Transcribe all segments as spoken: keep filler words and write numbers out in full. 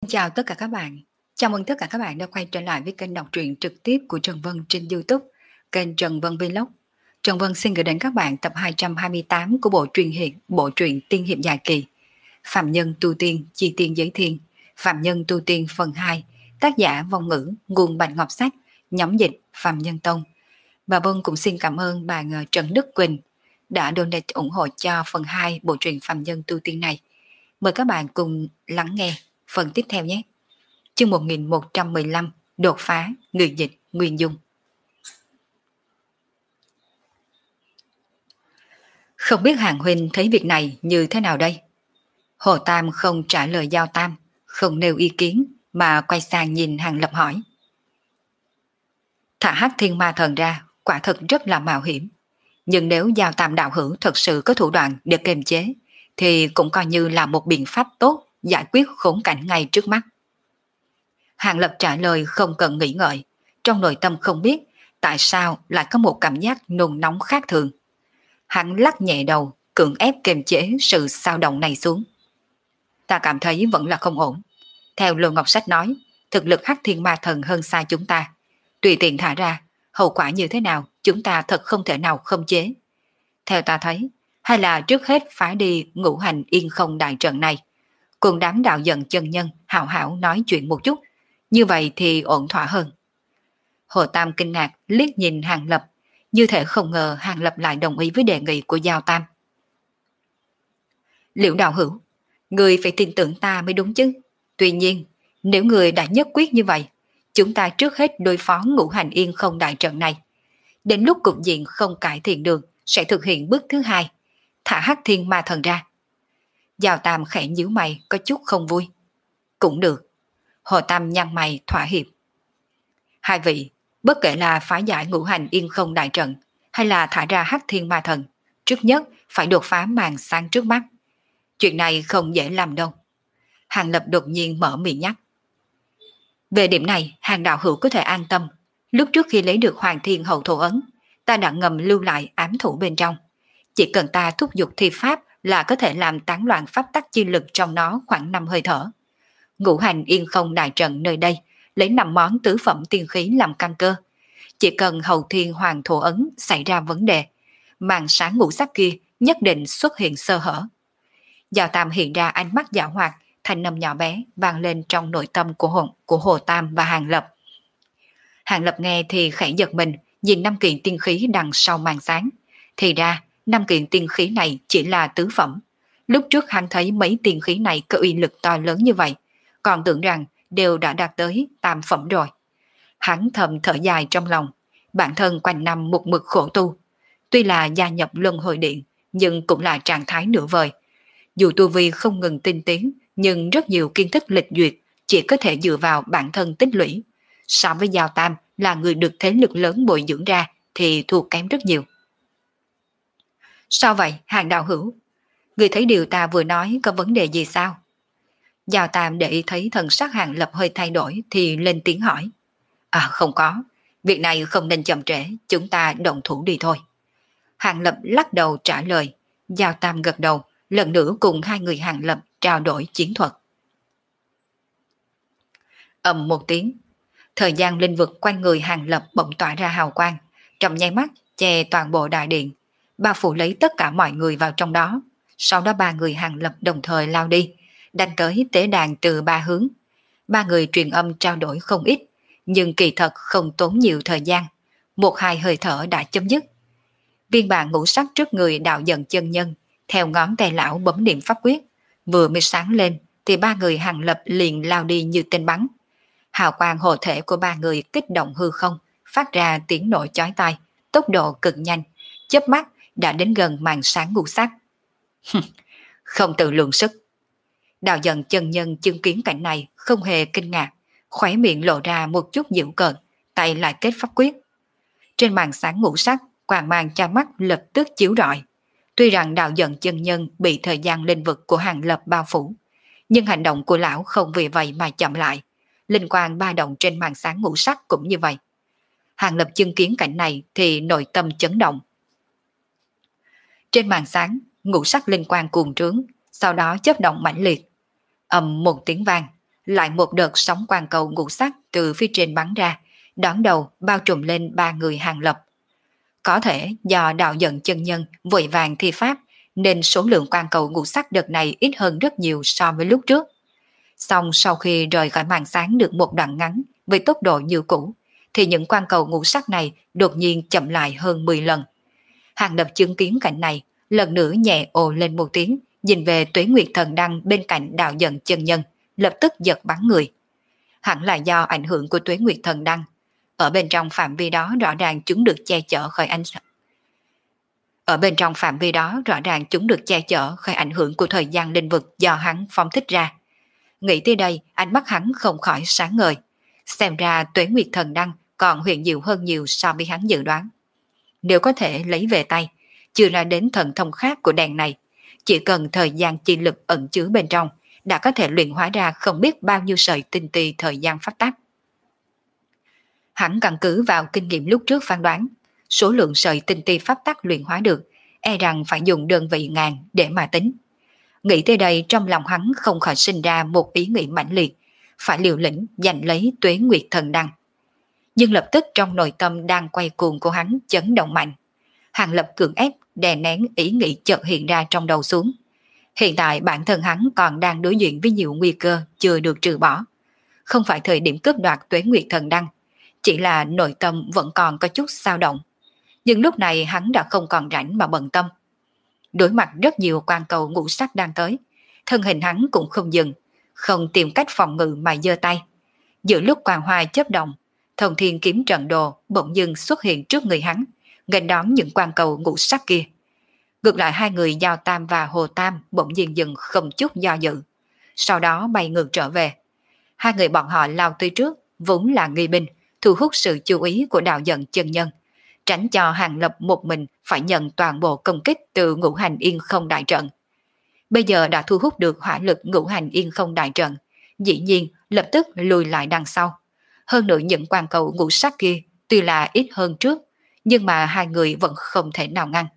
Chào tất cả các bạn. Chào mừng tất cả các bạn đã quay trở lại với kênh đọc truyện trực tiếp của Trần Vân trên YouTube, kênh Trần Vân Vlog. Trần Vân xin gửi đến các bạn tập hai trăm hai mươi tám của bộ truyện hiện bộ truyện tiên hiệp dài kỳ Phạm Nhân Tu Tiên Chi Tiên Giới Thiên, Phạm Nhân Tu Tiên phần hai, tác giả Vong Ngữ, nguồn Bạch Ngọc Sách, nhóm dịch Phạm Nhân Tông. Và Vân cũng xin cảm ơn bạn ờ, Trần Đức Quỳnh đã donate ủng hộ cho phần hai bộ truyện Phạm Nhân Tu Tiên này. Mời các bạn cùng lắng nghe phần tiếp theo nhé. Chương một nghìn một trăm mười lăm, đột phá, người dịch Nguyên Dung. Không biết Hàng huynh thấy việc này như thế nào đây? Hồ Tam không trả lời Giao Tam, không nêu ý kiến mà quay sang nhìn Hàng Lập hỏi. Thả hắc thiên ma thần ra quả thật rất là mạo hiểm, nhưng nếu Giao Tam đạo hữu thật sự có thủ đoạn để kiềm chế thì cũng coi như là một biện pháp tốt giải quyết khốn cảnh ngay trước mắt. Hàng Lập trả lời không cần nghĩ ngợi, trong nội tâm không biết tại sao lại có một cảm giác nôn nóng khác thường. Hắn lắc nhẹ đầu, cưỡng ép kiềm chế sự xao động này xuống. Ta cảm thấy vẫn là không ổn. Theo Lô Ngọc Sách nói, thực lực hắc thiên ma thần hơn xa chúng ta. Tùy tiện thả ra, hậu quả như thế nào chúng ta thật không thể nào không chế. Theo ta thấy, hay là trước hết phá đi ngũ hành yên không đại trận này, cùng đám đạo giận chân nhân hảo hảo nói chuyện một chút, như vậy thì ổn thỏa hơn. Hồ Tam kinh ngạc liếc nhìn Hàng Lập, như thể không ngờ Hàng Lập lại đồng ý với đề nghị của Giao Tam. Liễu đạo hữu, người phải tin tưởng ta mới đúng chứ. Tuy nhiên, nếu người đã nhất quyết như vậy, chúng ta trước hết đối phó ngũ hành yên không đại trận này. Đến lúc cục diện không cải thiện được, sẽ thực hiện bước thứ hai, thả hắc thiên ma thần ra. Giao Tam khẽ nhíu mày có chút không vui. Cũng được. Hồ Tam nhăn mày thỏa hiệp. Hai vị, bất kể là phá giải ngũ hành yên không đại trận hay là thả ra hắc thiên ma thần, trước nhất phải đột phá màn sáng trước mắt. Chuyện này không dễ làm đâu. Hàng Lập đột nhiên mở miệng nhắc. Về điểm này, Hàng đạo hữu có thể an tâm. Lúc trước khi lấy được Hoàng Thiên Hậu Thổ Ấn, ta đã ngầm lưu lại ám thủ bên trong. Chỉ cần ta thúc giục thi pháp là có thể làm tán loạn pháp tắc chi lực trong nó khoảng năm hơi thở. Ngũ hành yên không đại trận nơi đây lấy năm món tứ phẩm tiên khí làm căn cơ. Chỉ cần Hậu Thiên Hoàng Thổ Ấn xảy ra vấn đề, màn sáng ngũ sắc kia nhất định xuất hiện sơ hở. Giao Tam hiện ra ánh mắt dã hoạt, thanh âm nhỏ bé vang lên trong nội tâm của Hồ, của Hồ Tam và Hàng Lập. Hàng Lập nghe thì khẽ giật mình, nhìn năm kiện tiên khí đằng sau màn sáng. Thì ra, năm kiện tiên khí này chỉ là tứ phẩm. Lúc trước hắn thấy mấy tiên khí này có uy lực to lớn như vậy, còn tưởng rằng đều đã đạt tới tam phẩm rồi. Hắn thầm thở dài trong lòng, bản thân quanh năm một mực khổ tu. Tuy là gia nhập luân hồi điện, nhưng cũng là trạng thái nửa vời. Dù tu vi không ngừng tinh tiến, nhưng rất nhiều kiến thức lịch duyệt chỉ có thể dựa vào bản thân tích lũy. So với Giao Tam là người được thế lực lớn bồi dưỡng ra thì thua kém rất nhiều. Sao vậy, Hàng đạo hữu? Người thấy điều ta vừa nói có vấn đề gì sao? Giao Tam để ý thấy thần sắc Hàng Lập hơi thay đổi thì lên tiếng hỏi. À không có, việc này không nên chậm trễ, chúng ta động thủ đi thôi. Hàng Lập lắc đầu trả lời. Giao Tam gật đầu, lần nữa cùng hai người Hàng Lập trao đổi chiến thuật. Ầm một tiếng, thời gian linh vực quanh người Hàng Lập bỗng tỏa ra hào quang, trong nháy mắt che toàn bộ đại điện, bao phủ lấy tất cả mọi người vào trong đó. Sau đó ba người Hàng Lập đồng thời lao đi, đánh tới tế đàn từ ba hướng. Ba người truyền âm trao đổi không ít, nhưng kỳ thật không tốn nhiều thời gian, một hai hơi thở đã chấm dứt. Viên bản ngũ sắc trước người đạo dần chân nhân, theo ngón tay lão bấm niệm pháp quyết, vừa mới sáng lên thì ba người Hàng Lập liền lao đi như tên bắn. Hào quang hộ thể của ba người kích động hư không, phát ra tiếng nổ chói tai, tốc độ cực nhanh, chớp mắt đã đến gần màn sáng ngũ sắc. Không tự lượng sức. Đạo dần chân nhân chứng kiến cảnh này không hề kinh ngạc, khóe miệng lộ ra một chút giễu cợt, tay lại kết pháp quyết. Trên màn sáng ngũ sắc, quang mang cho mắt lập tức chiếu rọi. Tuy rằng đạo dần chân nhân bị thời gian linh vực của Hàng Lập bao phủ, nhưng hành động của lão không vì vậy mà chậm lại. Linh quang ba động trên màn sáng ngũ sắc cũng như vậy. Hàng Lập chứng kiến cảnh này thì nội tâm chấn động. Trên màn sáng, ngũ sắc linh quang cuồng trướng, sau đó chớp động mãnh liệt. Ầm một tiếng vang, Lại một đợt sóng quang cầu ngũ sắc từ phía trên bắn ra, đón đầu bao trùm lên ba người Hàng Lập. Có thể do đạo giận chân nhân vội vàng thi pháp nên số lượng quang cầu ngũ sắc đợt này ít hơn rất nhiều so với lúc trước. Xong sau khi rời khỏi màn sáng được một đoạn ngắn với tốc độ như cũ, thì những quang cầu ngũ sắc này đột nhiên chậm lại hơn mười lần. Hàng Lập chứng kiến cảnh này, lần nữa nhẹ ồ lên một tiếng, nhìn về Tuế Nguyệt Thần Đăng bên cạnh đạo giận chân nhân, lập tức giật bắn người. Hẳn là do ảnh hưởng của Tuế Nguyệt Thần Đăng. Ở bên trong phạm vi đó rõ ràng chúng được che chở khỏi ánh Ở bên trong phạm vi đó rõ ràng chúng được che chở khỏi ảnh hưởng của thời gian linh vực do hắn phóng thích ra. Nghĩ tới đây, ánh mắt hắn không khỏi sáng ngời. Xem ra Tuế Nguyệt Thần Đăng còn huyền diệu hơn nhiều so với hắn dự đoán. Nếu có thể lấy về tay, chưa ra đến thần thông khác của đèn này, chỉ cần thời gian chi lực ẩn chứa bên trong, đã có thể luyện hóa ra không biết bao nhiêu sợi tinh ti thời gian pháp tắc. Hắn căn cứ vào kinh nghiệm lúc trước phán đoán, số lượng sợi tinh ti pháp tắc luyện hóa được, e rằng phải dùng đơn vị ngàn để mà tính. Nghĩ tới đây trong lòng hắn không khỏi sinh ra một ý nghĩ mãnh liệt, phải liều lĩnh giành lấy Tuế Nguyệt Thần Đăng. Nhưng lập tức trong nội tâm đang quay cuồng của hắn chấn động mạnh. Hàng Lập cưỡng ép đè nén ý nghĩ chợt hiện ra trong đầu xuống. Hiện tại bản thân hắn còn đang đối diện với nhiều nguy cơ chưa được trừ bỏ. Không phải thời điểm cướp đoạt Tuế Nguyệt Thần Đăng, chỉ là nội tâm vẫn còn có chút dao động. Nhưng lúc này hắn đã không còn rảnh mà bận tâm. Đối mặt rất nhiều quan cầu ngũ sắc đang tới, thân hình hắn cũng không dừng, không tìm cách phòng ngự mà giơ tay. Giữa lúc quang hoa chớp động, Thông Thiên Kiếm Trận Đồ bỗng dưng xuất hiện trước người hắn, nghênh đón những quan cầu ngũ sắc kia. Ngược lại hai người Giao Tam và Hồ Tam bỗng nhiên dừng không chút do dự, sau đó bay ngược trở về. Hai người bọn họ lao tới trước, vốn là nghi binh, thu hút sự chú ý của đạo giận chân nhân, tránh cho Hàng Lập một mình phải nhận toàn bộ công kích từ ngũ hành yên không đại trận. Bây giờ đã thu hút được hỏa lực ngũ hành yên không đại trận, dĩ nhiên lập tức lùi lại đằng sau. Hơn nữa những quan cầu ngũ sắc kia tuy là ít hơn trước, nhưng mà hai người vẫn không thể nào ngăn.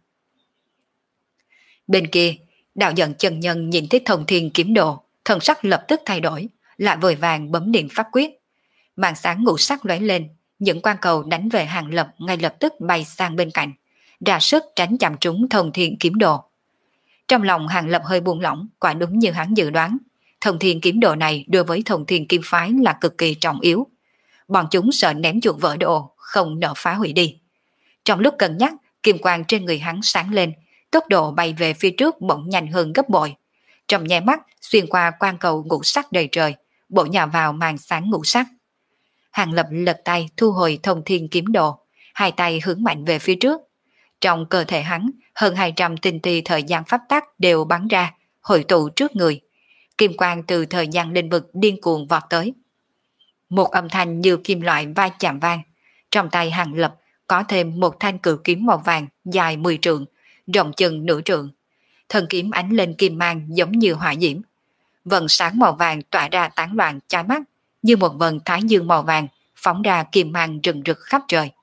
Bên kia, đạo giận chân nhân nhìn thấy Thông Thiên Kiếm Đồ, thần sắc lập tức thay đổi, lại vội vàng bấm điện pháp quyết. Màn sáng ngũ sắc lóe lên, những quan cầu đánh về Hàng Lập ngay lập tức bay sang bên cạnh, ra sức tránh chạm trúng Thông Thiên Kiếm Đồ. Trong lòng Hàng Lập hơi buông lỏng, quả đúng như hắn dự đoán, Thông Thiên Kiếm Đồ này đối với Thông Thiên Kiếm Phái là cực kỳ trọng yếu. Bọn chúng sợ ném chuột vỡ đồ, không nỡ phá hủy đi. Trong lúc cân nhắc, kim quang trên người hắn sáng lên, tốc độ bay về phía trước bỗng nhanh hơn gấp bội. Trong nháy mắt xuyên qua quan cầu ngũ sắc đầy trời, bổ nhào vào màn sáng ngũ sắc. Hàng Lập lật tay thu hồi Thông Thiên Kiếm Đồ, hai tay hướng mạnh về phía trước. Trong cơ thể hắn, hơn hai trăm tinh ti thời gian pháp tắc đều bắn ra, hội tụ trước người. Kim quang từ thời gian linh vực điên cuồng vọt tới. Một âm thanh như kim loại va chạm vang. Trong tay Hàng Lập có thêm một thanh cự kiếm màu vàng dài mười trượng, rộng chừng nửa trượng. Thân kiếm ánh lên kim mang giống như hỏa diễm. Vầng sáng màu vàng tỏa ra tán loạn chói mắt, như một vầng thái dương màu vàng phóng ra kim mang rừng rực khắp trời.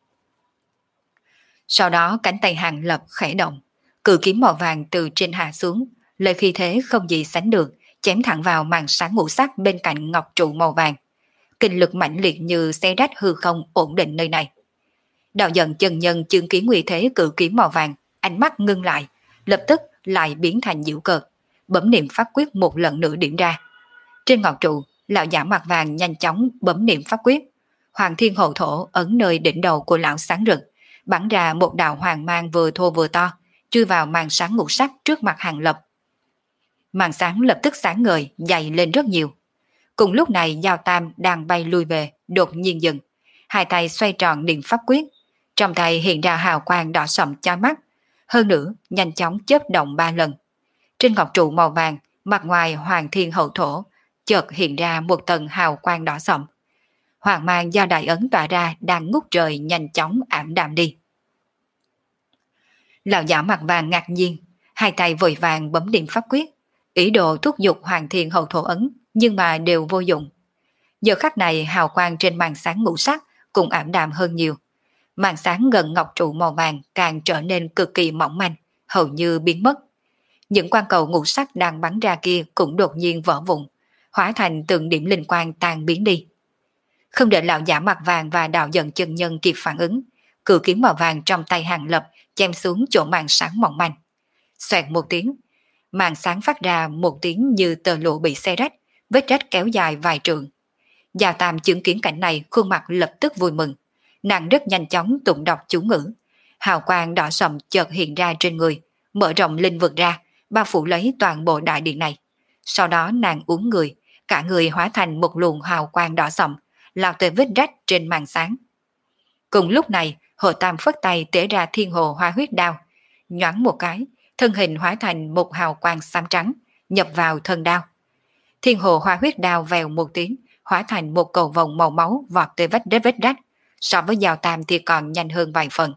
Sau đó cánh tay Hàng Lập khẽ động, cự kiếm màu vàng từ trên hạ xuống, lời khí thế không gì sánh được, chém thẳng vào màn sáng ngũ sắc bên cạnh ngọc trụ màu vàng. Kinh lực mãnh liệt như xé rách hư không ổn định nơi này. Đạo giận chân nhân chứng kiến nguy thế cự kiếm màu vàng, ánh mắt ngưng lại, lập tức lại biến thành giễu cợt, bấm niệm pháp quyết một lần nữa điểm ra. Trên ngọc trụ, lão giả mặt vàng nhanh chóng bấm niệm pháp quyết. Hoàng thiên hậu thổ ấn nơi đỉnh đầu của lão sáng rực, bắn ra một đạo hoàng mang vừa thô vừa to, chui vào màn sáng ngũ sắc trước mặt Hàng Lập. Màn sáng lập tức sáng ngời, dày lên rất nhiều. Cùng lúc này Giao Tam đang bay lui về, đột nhiên dừng, hai tay xoay tròn niệm pháp quyết, trong tay hiện ra hào quang đỏ sậm chói mắt, hơn nữa nhanh chóng chớp động ba lần. Trên ngọc trụ màu vàng, mặt ngoài hoàng thiên hậu thổ chợt hiện ra một tầng hào quang đỏ sậm. Hoàng mang do đại ấn tỏa ra đang ngút trời nhanh chóng ảm đạm đi. Lão giả mặt vàng ngạc nhiên, hai tay vội vàng bấm niệm pháp quyết, ý đồ thúc giục hoàng thiên hậu thổ ấn, nhưng mà đều vô dụng. Giờ khắc này hào quang trên màn sáng ngũ sắc cũng ảm đạm hơn nhiều. Màn sáng gần ngọc trụ màu vàng càng trở nên cực kỳ mỏng manh, hầu như biến mất. Những quang cầu ngũ sắc đang bắn ra kia cũng đột nhiên vỡ vụn, hóa thành từng điểm linh quang tan biến đi. Không đợi lão giả mặt vàng và đạo dần chân nhân kịp phản ứng, cự kiếm màu vàng trong tay Hàng Lập chém xuống chỗ màn sáng mỏng manh. Xoẹt một tiếng, màn sáng phát ra một tiếng như tờ lụa bị xé rách, vết rách kéo dài vài trượng. Già Tam chứng kiến cảnh này, khuôn mặt lập tức vui mừng. Nàng rất nhanh chóng tụng đọc chú ngữ. Hào quang đỏ sậm chợt hiện ra trên người, mở rộng linh vực ra, bao phủ lấy toàn bộ đại điện này. Sau đó nàng uốn người, cả người hóa thành một luồng hào quang đỏ sậm, lao tới vết rách trên màn sáng. Cùng lúc này, Hồ Tam phất tay tế ra thiên hồ hoa huyết đao, nhoáng một cái, thân hình hóa thành một hào quang xám trắng, nhập vào thân đao. Thiên hồ hoa huyết đao vèo một tiếng, hóa thành một cầu vồng màu máu vọt tới vết vết rách, so với Giao Tam thì còn nhanh hơn vài phần.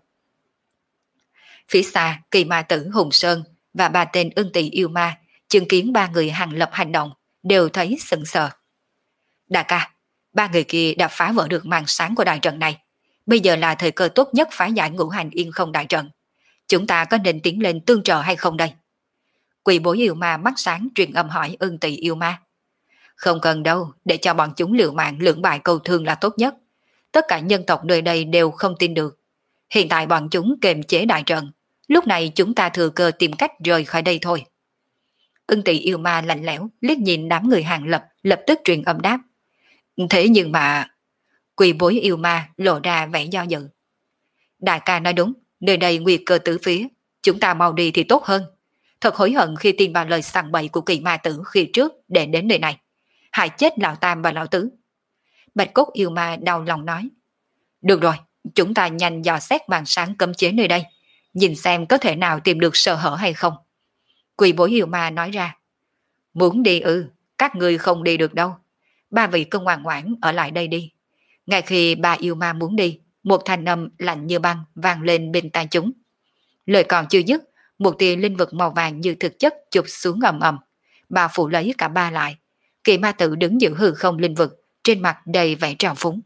Phía xa, Kỳ Ma Tử, Hùng Sơn và ba tên Ưng Tỳ yêu ma chứng kiến ba người Hàng Lập hành động, đều thấy sững sờ. Đại ca, ba người kia đã phá vỡ được màn sáng của đại trận này. Bây giờ là thời cơ tốt nhất phá giải ngũ hành yên không đại trận. Chúng ta có nên tiến lên tương trợ hay không đây? Quỷ bối yêu ma mắt sáng truyền âm hỏi Ưng Tỳ yêu ma. Không cần đâu, để cho bọn chúng liều mạng lưỡng bại câu thương là tốt nhất. Tất cả nhân tộc nơi đây đều không tin được. Hiện tại bọn chúng kềm chế đại trận. Lúc này chúng ta thừa cơ tìm cách rời khỏi đây thôi. Ưng Tỳ yêu ma lạnh lẽo liếc nhìn đám người Hàng Lập, lập tức truyền âm đáp. Thế nhưng mà... Quỷ bối yêu ma lộ ra vẻ do dự. Đại ca nói đúng, nơi đây nguy cơ tứ phía, chúng ta mau đi thì tốt hơn. Thật hối hận khi tin vào lời sằng bậy của Kỳ Ma Tử khi trước để đến nơi này. Hại chết lão Tam và lão Tứ. Bạch Cốt yêu ma đau lòng nói. Được rồi, chúng ta nhanh dò xét màn sáng cấm chế nơi đây, nhìn xem có thể nào tìm được sơ hở hay không. Quỷ bối yêu ma nói ra. Muốn đi ư, các người không đi được đâu. Ba vị cứ ngoan ngoãn ở lại đây đi. Ngay khi ba yêu ma muốn đi, một thanh âm lạnh như băng vang lên bên tai chúng. Lời còn chưa dứt, một tia linh vực màu vàng như thực chất chụp xuống ầm ầm, bao phủ lấy cả ba lại. Kỳ Ma Tử đứng giữ hư không linh vực, trên mặt đầy vẻ trào phúng.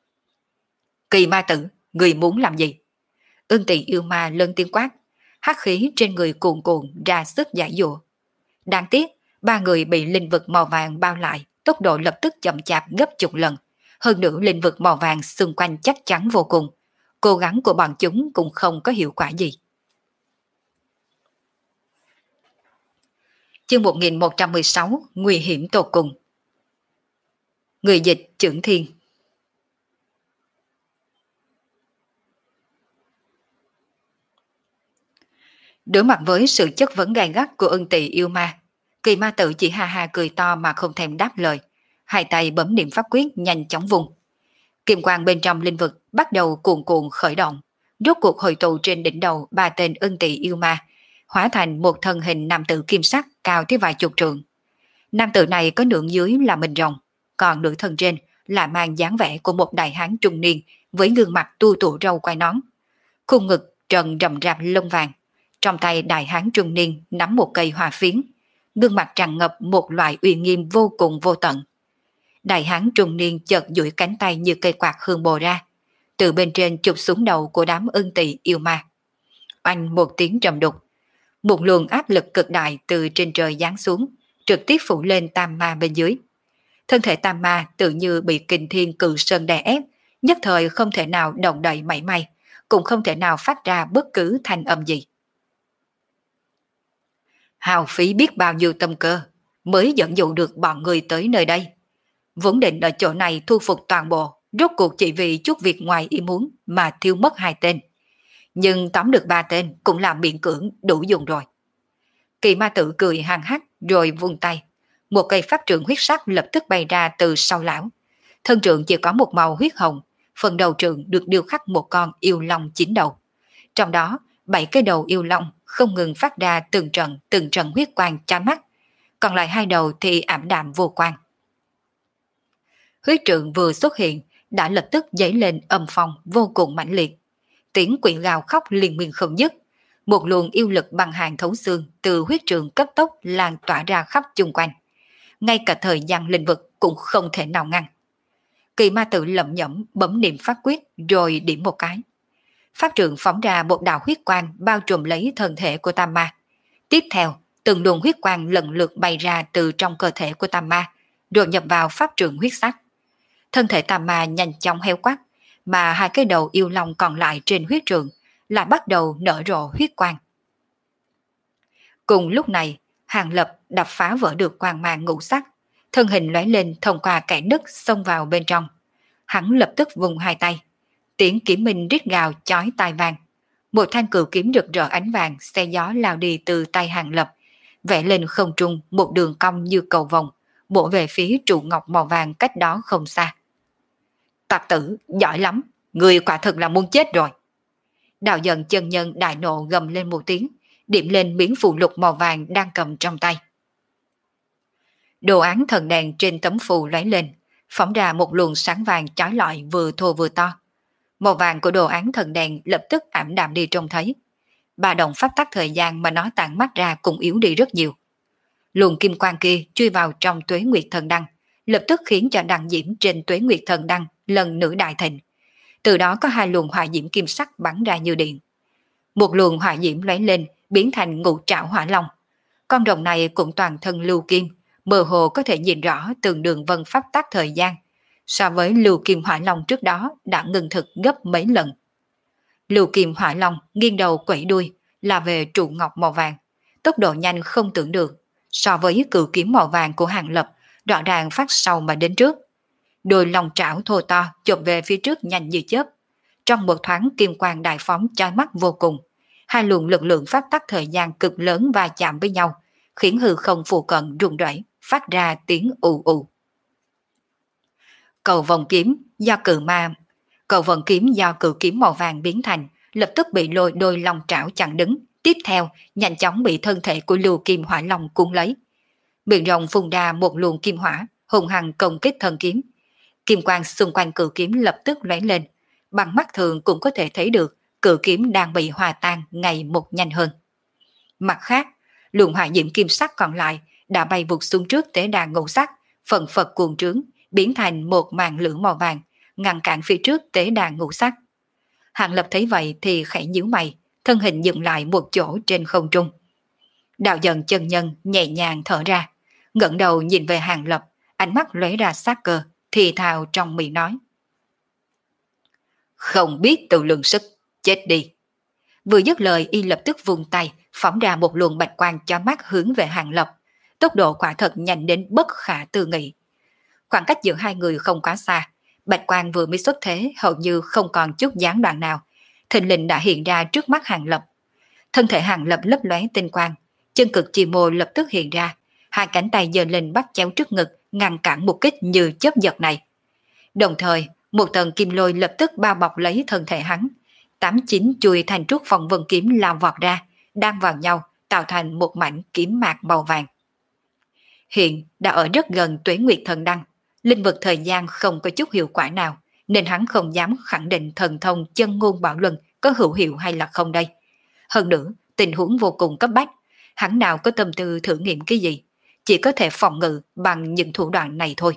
Kỳ Ma Tử, người muốn làm gì? Ưng Tỳ yêu ma lớn tiếng quát, hắc khí trên người cuồn cuộn ra sức giải dụa. Đáng tiếc, ba người bị linh vực màu vàng bao lại, tốc độ lập tức chậm chạp gấp chục lần. Hơn nữa linh vực màu vàng xung quanh chắc chắn vô cùng. Cố gắng của bọn chúng cũng không có hiệu quả gì. Chương một nghìn một trăm mười sáu, nguy hiểm tột cùng. Người dịch Chưởng Thiên. Đối mặt với sự chất vấn gay gắt của Ưng Tỳ yêu ma, Kỳ Ma Tử chỉ ha ha cười to mà không thèm đáp lời. Hai tay bấm niệm pháp quyết nhanh chóng vùng. Kim quang bên trong linh vực bắt đầu cuồn cuộn khởi động, rốt cuộc hội tụ trên đỉnh đầu ba tên Ưng Tỳ yêu ma, hóa thành một thân hình nam tử kim sắc cao tới vài chục trượng. Nam tử này có nửa dưới là mình rồng, còn nửa thân trên là mang dáng vẻ của một đại hán trung niên với gương mặt tu tụ râu quai nón. Khuôn ngực trần rậm rạp lông vàng, trong tay đại hán trung niên nắm một cây hoa phiến, gương mặt tràn ngập một loại uy nghiêm vô cùng vô tận. Đại hán trung niên chợt duỗi cánh tay như cây quạt hương bồ ra, từ bên trên chụp xuống đầu của đám Ưng Tỳ yêu ma. Oanh một tiếng trầm đục, một luồng áp lực cực đại từ trên trời giáng xuống, trực tiếp phủ lên tam ma bên dưới. Thân thể tam ma tự như bị kình thiên cự sơn đè ép, nhất thời không thể nào động đậy mảy may, cũng không thể nào phát ra bất cứ thanh âm gì. Hào phí biết bao nhiêu tâm cơ mới dẫn dụ được bọn người tới nơi đây. Vốn định ở chỗ này thu phục toàn bộ, rốt cuộc chỉ vì chút việc ngoài ý muốn mà thiêu mất hai tên. Nhưng tóm được ba tên cũng là miễn cưỡng đủ dùng rồi. Kỳ Ma Tử cười hăng hắc rồi vung tay. Một cây pháp trượng huyết sắc lập tức bay ra từ sau lão. Thân trượng chỉ có một màu huyết hồng, phần đầu trượng được điêu khắc một con yêu long chín đầu. Trong đó, bảy cái đầu yêu long không ngừng phát ra từng trận từng trận huyết quang chói mắt, còn lại hai đầu thì ảm đạm vô quang. Huyết trượng vừa xuất hiện đã lập tức dấy lên âm phong vô cùng mãnh liệt. Tiếng quỷ gào khóc liên miên không dứt, một luồng yêu lực bằng hàng thấu xương từ huyết trượng cấp tốc lan tỏa ra khắp chung quanh. Ngay cả thời gian linh vực cũng không thể nào ngăn. Kỳ Ma Tử lẩm nhẩm bấm niệm pháp quyết rồi điểm một cái. Pháp trượng phóng ra một đạo huyết quang bao trùm lấy thân thể của tam ma. Tiếp theo, từng luồng huyết quang lần lượt bay ra từ trong cơ thể của tam ma, rồi nhập vào pháp trường huyết sắc. Thân thể tà ma nhanh chóng heo quát, mà hai cái đầu yêu long còn lại trên huyết trường lại bắt đầu nở rộ huyết quang. Cùng lúc này, Hàng Lập đập phá vỡ được quang mang ngũ sắc, thân hình lóe lên thông qua kẽ nứt xông vào bên trong. Hắn lập tức vùng hai tay, tiếng kiếm minh rít gào chói tai vang. Một thanh cửu kiếm rực rỡ ánh vàng xe gió lao đi từ tay Hàng Lập, vẽ lên không trung một đường cong như cầu vồng, bổ về phía trụ ngọc màu vàng cách đó không xa. Tặc tử, giỏi lắm, người quả thực là muốn chết rồi. Đạo dần chân nhân đại nộ gầm lên một tiếng, điểm lên miếng phù lục màu vàng đang cầm trong tay. Đồ án thần đèn trên tấm phù lóe lên, phóng ra một luồng sáng vàng chói lọi vừa thô vừa to. Màu vàng của đồ án thần đèn lập tức ảm đạm đi trông thấy. Ba động pháp tắc thời gian mà nó tản mắt ra cũng yếu đi rất nhiều. Luồng kim quang kia chui vào trong Tuế Nguyệt Thần Đăng, lập tức khiến cho đăng diễm trên Tuế Nguyệt Thần Đăng lần nữa đại thịnh. Từ đó có hai luồng hỏa diễm kim sắc bắn ra như điện. Một luồng hỏa diễm lóe lên biến thành ngũ trảo hỏa long. Con rồng này cũng toàn thân lưu kim, mơ hồ có thể nhìn rõ từng đường vân pháp tắc thời gian, so với lưu kim hỏa long trước đó đã ngừng thực gấp mấy lần. Lưu kim hỏa long nghiêng đầu quẩy đuôi là về trụ ngọc màu vàng, tốc độ nhanh không tưởng được, so với cự kiếm màu vàng của Hàng Lập rõ ràng phát sau mà đến trước. Đôi lòng trảo thô to chộp về phía trước nhanh như chớp. Trong một thoáng kim quang đại phóng chói mắt vô cùng, hai luồng lực lượng pháp tắc thời gian cực lớn va chạm với nhau, khiến hư không phù cận rung rẩy, phát ra tiếng ù ù. Cầu vòng kiếm do cự ma, cầu vòng kiếm do cự kiếm màu vàng biến thành, lập tức bị lôi đôi long trảo chặn đứng, tiếp theo nhanh chóng bị thân thể của lưu kim hỏa long cuốn lấy. Miệng rồng phun ra một luồng kim hỏa, hùng hăng công kích thân kiếm. Kim quang xung quanh cự kiếm lập tức lóe lên, bằng mắt thường cũng có thể thấy được cự kiếm đang bị hòa tan ngày một nhanh hơn. Mặt khác, luồng hỏa diễm kim sắc còn lại đã bay vụt xuống trước tế đàn ngũ sắc, phần phật cuồng trướng, biến thành một màn lửa màu vàng, ngăn cản phía trước tế đàn ngũ sắc. Hàng Lập thấy vậy thì khẽ nhíu mày, thân hình dừng lại một chỗ trên không trung. Đạo dần chân nhân nhẹ nhàng thở ra, ngẩng đầu nhìn về Hàng Lập, ánh mắt lóe ra sát cơ, thì thào trong miệng nói: Không biết tự lượng sức, chết đi. Vừa dứt lời y lập tức vung tay, phóng ra một luồng bạch quang cho mắt hướng về Hàng Lập. Tốc độ quả thật nhanh đến bất khả tư nghị. Khoảng cách giữa hai người không quá xa, bạch quang vừa mới xuất thế hầu như không còn chút gián đoạn nào, thình lình đã hiện ra trước mắt Hàng Lập. Thân thể Hàng Lập lấp lóe tinh quang, chân cực chi mô lập tức hiện ra, hai cánh tay giơ lên bắt chéo trước ngực, ngăn cản một kích như chớp giật này. Đồng thời, một tầng kim lôi lập tức bao bọc lấy thân thể hắn, tám chín chuôi thành trúc phong vân kiếm lao vọt ra, đan vào nhau tạo thành một mảnh kiếm mạc màu vàng. Hiện đã ở rất gần Tuế Nguyệt Thần Đăng, linh vực thời gian không có chút hiệu quả nào, nên hắn không dám khẳng định thần thông chân ngôn bảo luân có hữu hiệu hay là không đây. Hơn nữa, tình huống vô cùng cấp bách, hắn nào có tâm tư thử nghiệm cái gì, chỉ có thể phòng ngự bằng những thủ đoạn này thôi.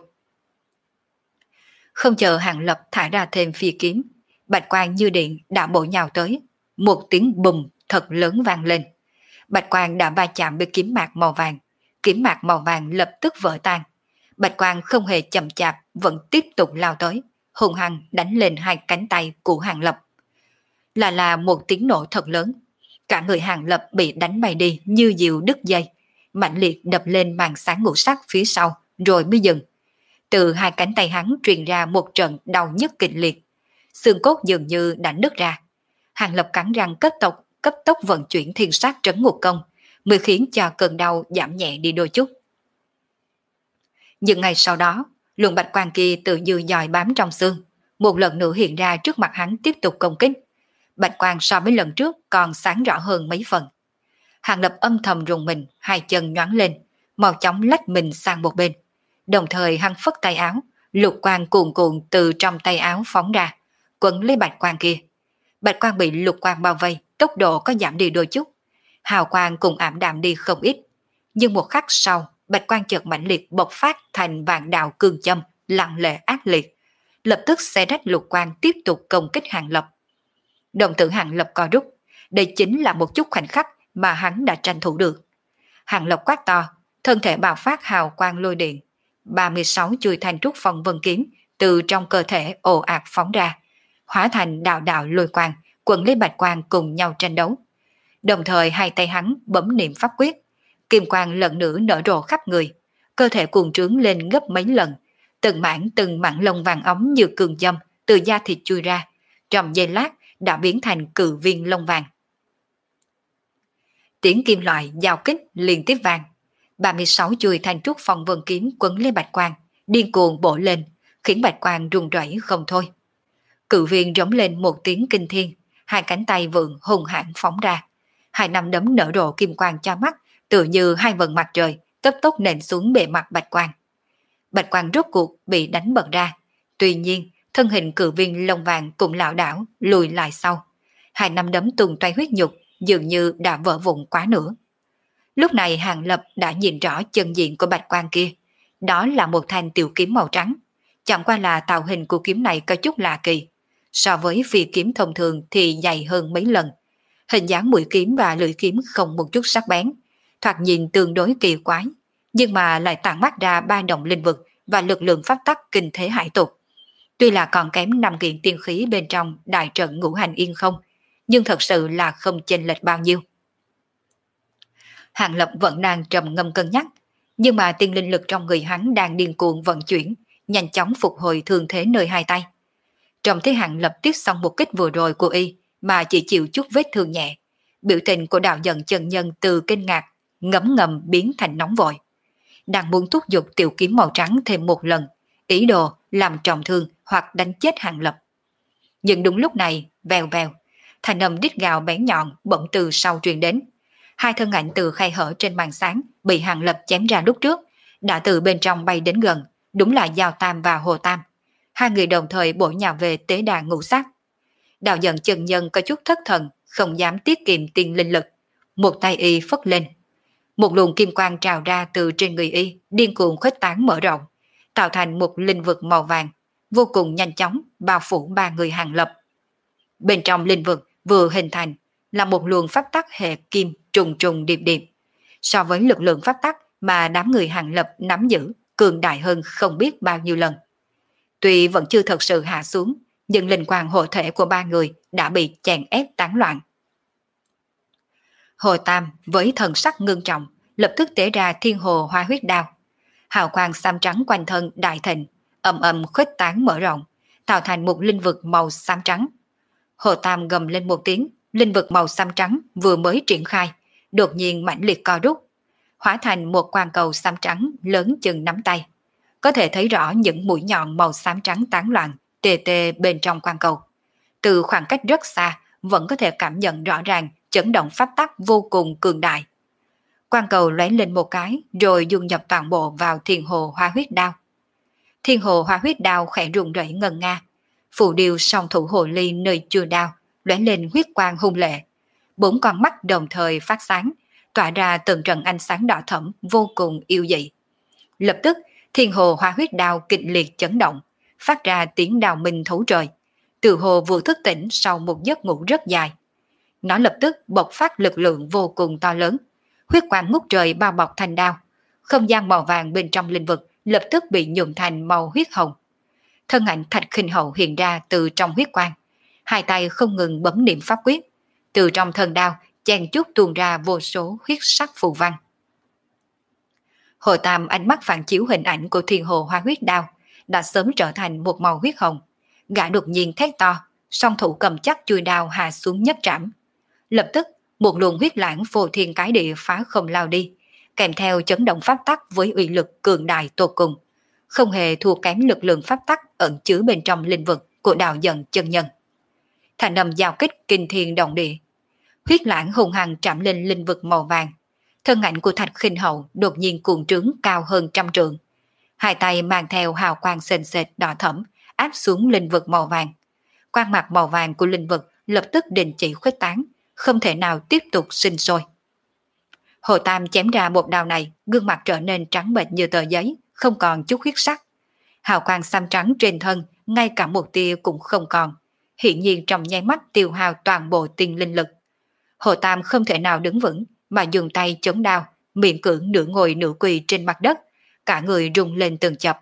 Không chờ Hàng Lập thả ra thêm phi kiếm, bạch quang như điện đã bổ nhào tới, một tiếng bùm thật lớn vang lên. Bạch quang đã va chạm với kiếm mạc màu vàng, kiếm mạc màu vàng lập tức vỡ tan. Bạch quang không hề chậm chạp, vẫn tiếp tục lao tới, hung hăng đánh lên hai cánh tay của Hàng Lập. Là là một tiếng nổ thật lớn, cả người Hàng Lập bị đánh bay đi như diều đứt dây, mạnh liệt đập lên màn sáng ngũ sắc phía sau rồi mới dừng. Từ hai cánh tay hắn truyền ra một trận đau nhức kịch liệt, xương cốt dường như đã nứt ra. Hàng Lập cắn răng cấp tốc cấp tốc vận chuyển thiên sát trấn ngục công, mới khiến cho cơn đau giảm nhẹ đi đôi chút. Nhưng ngày sau đó, luồng bạch quang kia tự như dòi bám trong xương, một lần nữa hiện ra trước mặt hắn tiếp tục công kích. Bạch quang so với lần trước còn sáng rõ hơn mấy phần. Hàng Lập âm thầm rùng mình, hai chân nhoáng lên, mau chóng lách mình sang một bên. Đồng thời hắn phất tay áo, lục quang cuồn cuộn từ trong tay áo phóng ra, quấn lấy bạch quang kia. Bạch quang bị lục quang bao vây, tốc độ có giảm đi đôi chút, hào quang cũng ảm đạm đi không ít. Nhưng một khắc sau, bạch quang chợt mãnh liệt bộc phát thành vạn đạo cương châm, lặng lẽ ác liệt, lập tức xé rách lục quang tiếp tục công kích Hàng Lập. Đồng tử Hàng Lập co rút, đây chính là một chút khoảnh khắc mà hắn đã tranh thủ được. Hàng Lập quát to, thân thể bạo phát hào quang lôi điện, ba mươi sáu chuôi thanh trúc phong vân kiếm từ trong cơ thể ồ ạt phóng ra, hóa thành đạo đạo lôi quang, quần lấy bạch quang cùng nhau tranh đấu. Đồng thời hai tay hắn bấm niệm pháp quyết, kim quang lần nữa nở rộ khắp người, cơ thể cuồng trướng lên gấp mấy lần, từng mảng từng mảng lông vàng óng như cường châm từ da thịt chui ra, trong giây lát đã biến thành cự viên lông vàng. Tiếng kim loại giao kích liên tiếp vang, ba mươi sáu chuôi thanh trúc phong vân kiếm quấn lấy bạch quang, điên cuồng bổ lên, khiến bạch quang rung rẩy không thôi. Cự viên rống lên một tiếng kinh thiên, hai cánh tay vượng hùng hãn phóng ra, hai nắm đấm nở rộ kim quang cho mắt, tựa như hai vầng mặt trời cấp tốc nện xuống bề mặt bạch quang. Bạch quang rốt cuộc bị đánh bật ra, tuy nhiên thân hình cự viên lông vàng cũng lảo đảo lùi lại sau, hai nắm đấm tung toay huyết nhục dường như đã vỡ vụn quá nữa. Lúc này Hàng Lập đã nhìn rõ chân diện của bạch quang kia, đó là một thanh tiểu kiếm màu trắng, chẳng qua là tạo hình của kiếm này có chút lạ kỳ, so với phi kiếm thông thường thì dày hơn mấy lần. Hình dáng mũi kiếm và lưỡi kiếm không một chút sắc bén, thoạt nhìn tương đối kỳ quái, nhưng mà lại tản mát ra ba động linh vực và lực lượng pháp tắc kinh thế hải tục. Tuy là còn kém năm kiện tiên khí bên trong đại trận ngũ hành yên không, nhưng thật sự là không chênh lệch bao nhiêu. Hàng Lập vẫn đang trầm ngâm cân nhắc, nhưng mà tiên linh lực trong người hắn đang điên cuồng vận chuyển, nhanh chóng phục hồi thương thế nơi hai tay. Trong thế Hàng Lập tiếp xong một kích vừa rồi của y mà chỉ chịu chút vết thương nhẹ, biểu tình của đạo dần chân nhân từ kinh ngạc ngấm ngầm biến thành nóng vội, đang muốn thúc giục tiểu kiếm màu trắng thêm một lần, ý đồ làm trọng thương hoặc đánh chết Hàng Lập. Nhưng đúng lúc này, vèo vèo, thanh âm rít gào bén nhọn bỗng từ sau truyền đến. Hai thân ảnh từ khay hở trên màn sáng bị Hàng Lập chém ra lúc trước, đã từ bên trong bay đến gần, đúng là Giao Tam và Hồ Tam. Hai người đồng thời bổ nhào về tế đàn ngũ sắc. Đạo dần chân nhân có chút thất thần, không dám tiết kiệm tiền linh lực. Một tay y phất lên, một luồng kim quang trào ra từ trên người y, điên cuồng khuếch tán mở rộng, tạo thành một linh vực màu vàng, vô cùng nhanh chóng bao phủ ba người Hàng Lập. Bên trong linh vực vừa hình thành là một luồng pháp tắc hệ kim trùng trùng điệp điệp, so với lực lượng pháp tắc mà đám người Hàng Lập nắm giữ cường đại hơn không biết bao nhiêu lần. Tuy vẫn chưa thật sự hạ xuống, nhưng linh quang hộ thể của ba người đã bị chèn ép tán loạn. Hồ Tam với thần sắc ngưng trọng lập tức tế ra thiên hồ hoa huyết đao, hào quang xám trắng quanh thân đại thịnh, ầm ầm khuếch tán mở rộng, tạo thành một linh vực màu xám trắng. Hồ Tam gầm lên một tiếng, linh vực màu xám trắng vừa mới triển khai, đột nhiên mãnh liệt co rút, hóa thành một quang cầu xám trắng lớn chừng nắm tay. Có thể thấy rõ những mũi nhọn màu xám trắng tán loạn tê tê bên trong quang cầu. Từ khoảng cách rất xa vẫn có thể cảm nhận rõ ràng chấn động pháp tắc vô cùng cường đại. Quang cầu lóe lên một cái rồi dung nhập toàn bộ vào thiên hồ hoa huyết đao. Thiên hồ hoa huyết đao khẽ rung rẩy ngân nga, phù điêu song thủ hồ ly nơi chua đao lóe lên huyết quang hung lệ. Bốn con mắt đồng thời phát sáng, tỏa ra từng trận ánh sáng đỏ thẫm vô cùng yêu dị. Lập tức thiên hồ hoa huyết đao kịch liệt chấn động, phát ra tiếng đào minh thấu trời, từ hồ vừa thức tỉnh sau một giấc ngủ rất dài. Nó lập tức bộc phát lực lượng vô cùng to lớn, huyết quang ngút trời bao bọc thành đao, không gian màu vàng bên trong linh vực lập tức bị nhuộm thành màu huyết hồng. Thân ảnh Thạch Khinh Hậu hiện ra từ trong huyết quang, hai tay không ngừng bấm niệm pháp quyết, từ trong thân đao chen chúc tuôn ra vô số huyết sắc phù văn. Hồ Tam ánh mắt phản chiếu hình ảnh của thiên hồ hoa huyết đao đã sớm trở thành một màu huyết hồng, gã đột nhiên thét to, song thủ cầm chắc chuôi đao hạ xuống nhất trảm. Lập tức một luồng huyết lãng vô thiên cái địa phá không lao đi, kèm theo chấn động pháp tắc với uy lực cường đại tột cùng, không hề thua kém lực lượng pháp tắc ẩn chứa bên trong linh vực của đạo dần chân nhân. Thành âm giao kích kinh thiên động địa, huyết lãng hùng hằng chạm lên linh vực màu vàng. Thân ảnh của Thạch Khinh Hậu đột nhiên cuồng trướng cao hơn trăm trượng, hai tay mang theo hào quang sền sệt đỏ thẫm áp xuống linh vực màu vàng. Quang mạc màu vàng của linh vực lập tức đình chỉ khuếch tán, không thể nào tiếp tục sinh sôi. Hồ Tam chém ra một đao này, gương mặt trở nên trắng bệch như tờ giấy, không còn chút huyết sắc. Hào quang xám trắng trên thân ngay cả một tia cũng không còn, hiển nhiên trong nháy mắt tiêu hao toàn bộ tiên linh lực. Hồ Tam không thể nào đứng vững, mà dùng tay chống đao, miệng cưỡng nửa ngồi nửa quỳ trên mặt đất, cả người rung lên từng chập.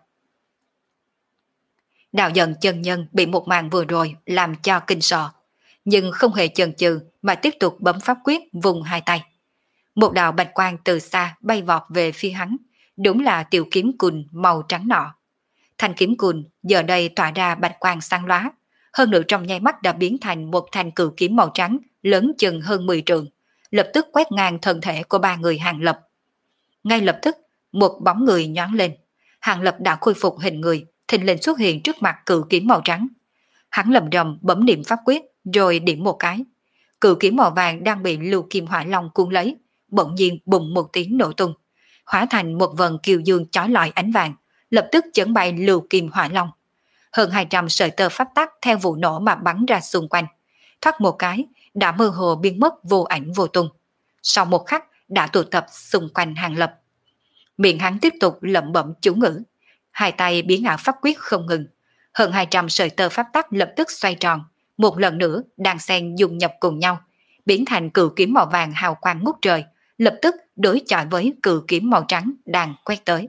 Đạo Dần chân nhân bị một màn vừa rồi làm cho kinh sợ, nhưng không hề chần chừ mà tiếp tục bấm pháp quyết vùng hai tay. Một đạo bạch quang từ xa bay vọt về phía hắn, đúng là tiểu kiếm cùn màu trắng nọ. Thanh kiếm cùn giờ đây tỏa ra bạch quang sáng lóa, hơn nữa trong nháy mắt đã biến thành một thanh cự kiếm màu trắng lớn chừng hơn mười trượng, lập tức quét ngang thân thể của ba người Hàng Lập. Ngay lập tức, một bóng người nhoáng lên, Hàng Lập đã khôi phục hình người, thình lình xuất hiện trước mặt cự kiếm màu trắng. Hắn lầm rầm bấm niệm pháp quyết, rồi điểm một cái. Cự kiếm màu vàng đang bị Lưu Kim Hỏa Long cuốn lấy, bỗng nhiên bùng một tiếng nổ tung, hóa thành một vần kiều dương chói lọi ánh vàng, lập tức chấn bay Lưu Kim Hỏa Long. Hơn hai trăm sợi tơ pháp tắc theo vụ nổ mà bắn ra xung quanh, thoát một cái đã mơ hồ biến mất vô ảnh vô tung. Sau một khắc đã tụ tập xung quanh Hàng Lập. Miệng hắn tiếp tục lẩm bẩm chú ngữ, hai tay biến ảo pháp quyết không ngừng. Hơn hai trăm sợi tơ pháp tắc lập tức xoay tròn, một lần nữa đan xen dung nhập cùng nhau, biến thành cự kiếm màu vàng hào quang ngút trời, lập tức đối chọi với cự kiếm màu trắng đang quét tới.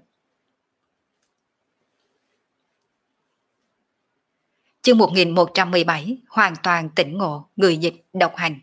Chương một nghìn một trăm mười bảy, hoàn toàn tỉnh ngộ, người dịch độc hành.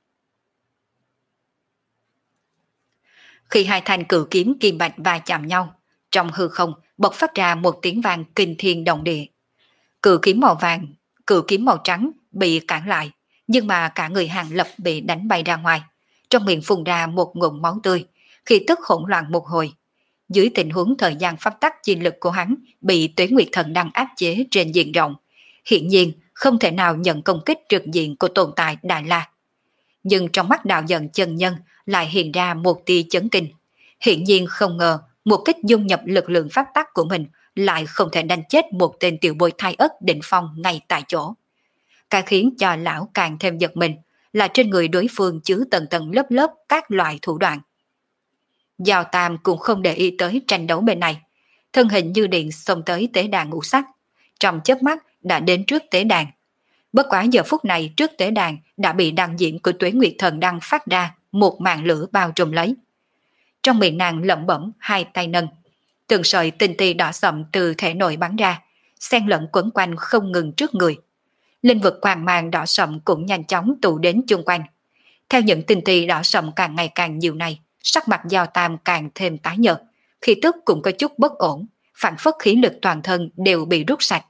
Khi hai thanh cự kiếm kim bạch va chạm nhau, trong hư không bộc phát ra một tiếng vang kinh thiên động địa. Cự kiếm màu vàng, cự kiếm màu trắng bị cản lại, nhưng mà cả người Hàng Lập bị đánh bay ra ngoài, trong miệng phun ra một ngụm máu tươi, khi tức hỗn loạn một hồi. Dưới tình huống thời gian pháp tắc chi lực của hắn bị Tuế Nguyệt Thần đang áp chế trên diện rộng, hiện nhiên không thể nào nhận công kích trực diện của tồn tại Đại La. Nhưng trong mắt Đạo Dần chân nhân lại hiện ra một tia chấn kinh. Hiện nhiên không ngờ một kích dung nhập lực lượng pháp tắc của mình lại không thể đánh chết một tên tiểu bối thai ất đỉnh phong ngay tại chỗ. Cái khiến cho lão càng thêm giật mình là trên người đối phương chứa tầng tầng lớp lớp các loại thủ đoạn. Giao Tam cũng không để ý tới tranh đấu bên này, thân hình như điện xông tới tế đàn ngũ sắc, trong chớp mắt đã đến trước tế đàn. Bất quá giờ phút này trước tế đàn đã bị đăng diễm của Tuế Nguyệt Thần đăng phát ra một màn lửa bao trùm lấy. Trong miệng nàng lẩm bẩm, hai tay nâng, từng sợi tinh ti đỏ sậm từ thể nội bắn ra, xen lẫn quấn quanh không ngừng trước người. Linh vực quang mang đỏ sậm cũng nhanh chóng tụ đến chung quanh. Theo những tinh ti đỏ sậm càng ngày càng nhiều này, sắc mặt Giao Tam càng thêm tái nhợt, khí tức cũng có chút bất ổn, phản phất khí lực toàn thân đều bị rút sạch.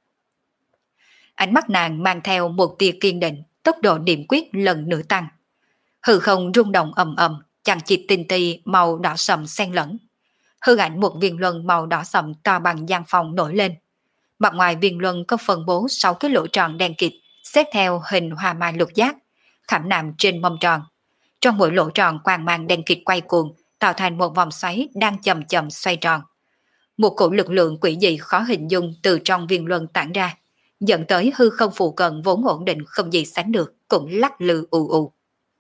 Ánh mắt nàng mang theo một tia kiên định, tốc độ niệm quyết lần nữa tăng. Hư không rung động ầm ầm, chằng chịt tinh ti màu đỏ sậm xen lẫn. Hư ảnh một viên luân màu đỏ sậm to bằng gian phòng nổi lên. Mặt ngoài viên luân có phân bố sáu cái lỗ tròn đen kịt, xếp theo hình hoa mai lục giác, khảm nạm trên mâm tròn. Trong mỗi lỗ tròn quang mang đen kịt quay cuồng, tạo thành một vòng xoáy đang chậm chậm xoay tròn. Một cổ lực lượng quỷ dị khó hình dung từ trong viên luân tản ra, dẫn tới hư không phụ cận vốn ổn định không gì sánh được, cũng lắc lư ù ù.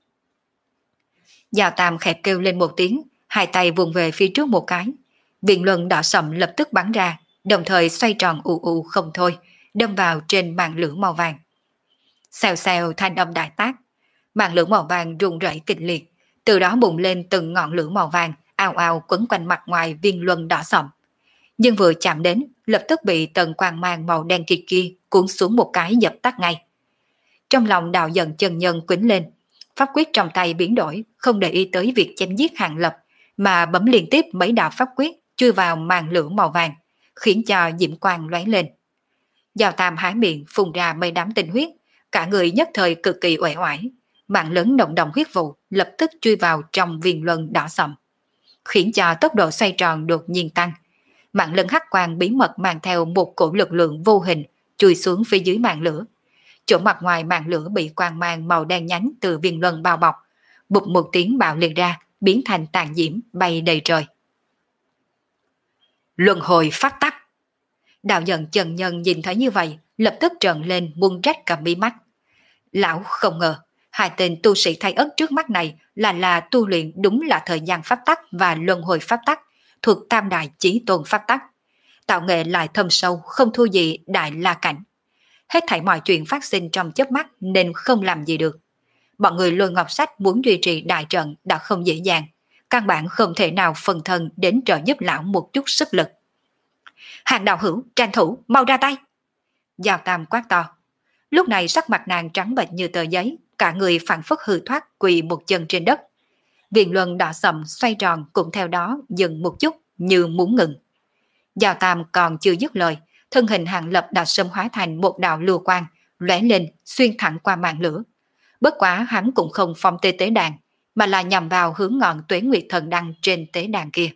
Giao Tam khẽ kêu lên một tiếng, hai tay vùng về phía trước một cái. Viên luân đỏ sậm lập tức bắn ra, đồng thời xoay tròn ù ù không thôi, đâm vào trên màn lửa màu vàng. Xèo xèo thanh âm đại tác, màn lửa màu vàng rung rẩy kịch liệt, từ đó bùng lên từng ngọn lửa màu vàng, ào ào quấn quanh mặt ngoài viên luân đỏ sậm. Nhưng vừa chạm đến, lập tức bị tầng quang mang màu đen kịt kia cuốn xuống một cái dập tắt ngay. Trong lòng Đạo Dần chân nhân quýnh lên, pháp quyết trong tay biến đổi, không để ý tới việc chém giết Hàng Lập, mà bấm liên tiếp mấy đạo pháp quyết chui vào màn lửa màu vàng, khiến cho diễm quang lóe lên. Giao Tam há miệng phun ra mấy đám tinh huyết, cả người nhất thời cực kỳ uể oải, mạng lớn động động huyết vụ lập tức chui vào trong viên luân đỏ sậm, khiến cho tốc độ xoay tròn đột nhiên tăng. Mạng lân hắc quang bí mật mang theo một cổ lực lượng vô hình chui xuống phía dưới màn lửa. Chỗ mặt ngoài màn lửa bị quang mang màu đen nhánh từ viên luân bao bọc, bụp một tiếng bạo liệt ra, biến thành tàn diễm bay đầy trời. Luân hồi pháp tắc. Đạo Dần chân nhân nhìn thấy như vậy, lập tức trợn lên muốn rách cả mí mắt. Lão không ngờ, hai tên tu sĩ thay ất trước mắt này là là tu luyện đúng là thời gian pháp tắc và luân hồi pháp tắc, thuộc tam đại chí tôn pháp tắc. Tạo nghệ lại thâm sâu, không thua gì đại la cảnh. Hết thảy mọi chuyện phát sinh trong chớp mắt nên không làm gì được. Bọn người Lôi Ngọc Sách muốn duy trì đại trận đã không dễ dàng, căn bản không thể nào phân thân đến trợ giúp lão một chút sức lực. Hàng đạo hữu, tranh thủ, mau ra tay. Giao Tam quát to. Lúc này sắc mặt nàng trắng bệch như tờ giấy, cả người phảng phất hư thoát quỳ một chân trên đất. Viền luân đỏ sậm xoay tròn cũng theo đó dừng một chút như muốn ngừng. Giao Tam còn chưa dứt lời, thân hình Hàng Lập đã sớm hóa thành một đạo lưu quang, lóe lên xuyên thẳng qua màn lửa. Bất quá hắn cũng không phong tê tế đàn, mà là nhằm vào hướng ngọn Tuế Nguyệt Thần Đăng trên tế đàn kia.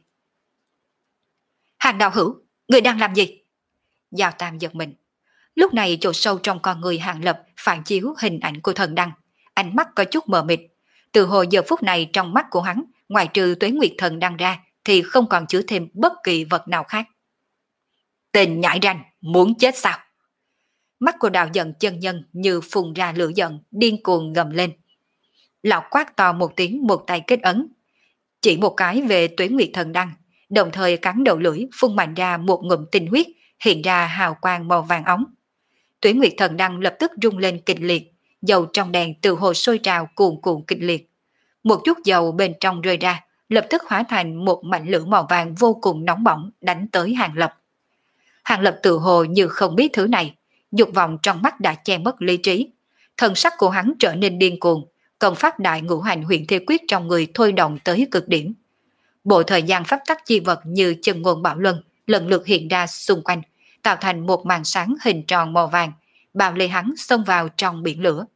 Hàng đạo hữu, người đang làm gì? Giao Tam giật mình. Lúc này chỗ sâu trong con người Hàng Lập phản chiếu hình ảnh của thần đăng, ánh mắt có chút mờ mịt. Từ hồi giờ phút này trong mắt của hắn, ngoài trừ Tuế Nguyệt Thần Đăng ra thì không còn chứa thêm bất kỳ vật nào khác. Tên nhãi ranh, muốn chết sao? Mắt của đạo giận chân nhân như phun ra lửa giận, điên cuồng gầm lên. Lão quát to một tiếng, một tay kết ấn, chỉ một cái về Tuế Nguyệt Thần Đăng, đồng thời cắn đầu lưỡi phun mạnh ra một ngụm tinh huyết, hiện ra hào quang màu vàng óng. Tuế Nguyệt Thần Đăng lập tức rung lên kịch liệt, dầu trong đèn từ hồ sôi trào cuồn cuộn kịch liệt. Một chút dầu bên trong rơi ra, lập tức hóa thành một mảnh lửa màu vàng vô cùng nóng bỏng đánh tới Hàng Lập. Hàng Lập tự hồ như không biết thứ này, dục vọng trong mắt đã che mất lý trí. Thần sắc của hắn trở nên điên cuồng, công pháp đại ngũ hành huyền thế quyết trong người thôi động tới cực điểm. Bộ thời gian pháp tắc chi vật như chân ngôn bạo luân lần lượt hiện ra xung quanh, tạo thành một màn sáng hình tròn màu vàng, bao lấy hắn xông vào trong biển lửa.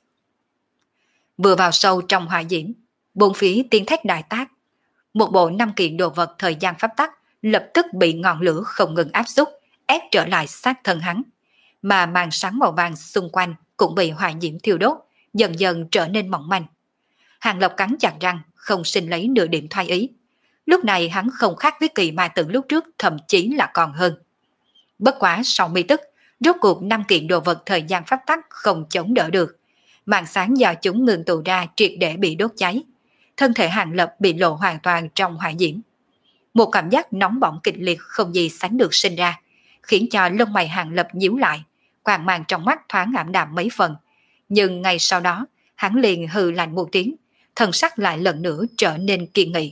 Vừa vào sâu trong hỏa diễm, bốn phía tiếng thét đại tác. Một bộ năm kiện đồ vật thời gian pháp tắc lập tức bị ngọn lửa không ngừng áp xúc, ép trở lại sát thân hắn. Mà màn sáng màu vàng xung quanh cũng bị hỏa diễm thiêu đốt, dần dần trở nên mỏng manh. Hàng Lập cắn chặt răng, không xin lấy nửa điểm thoái ý. Lúc này hắn không khác với kỳ ma tử lúc trước, thậm chí là còn hơn. Bất quá sau mi tức, rốt cuộc năm kiện đồ vật thời gian pháp tắc không chống đỡ được. Màn sáng do chúng ngừng tụ ra triệt để bị đốt cháy. Thân thể Hàng Lập bị lộ hoàn toàn trong hỏa diễm. Một cảm giác nóng bỏng kịch liệt không gì sánh được sinh ra, khiến cho lông mày Hàng Lập nhíu lại, quang mang trong mắt thoáng ảm đạm mấy phần. Nhưng ngay sau đó, hắn liền hừ lạnh một tiếng, thần sắc lại lần nữa trở nên kiên nghị.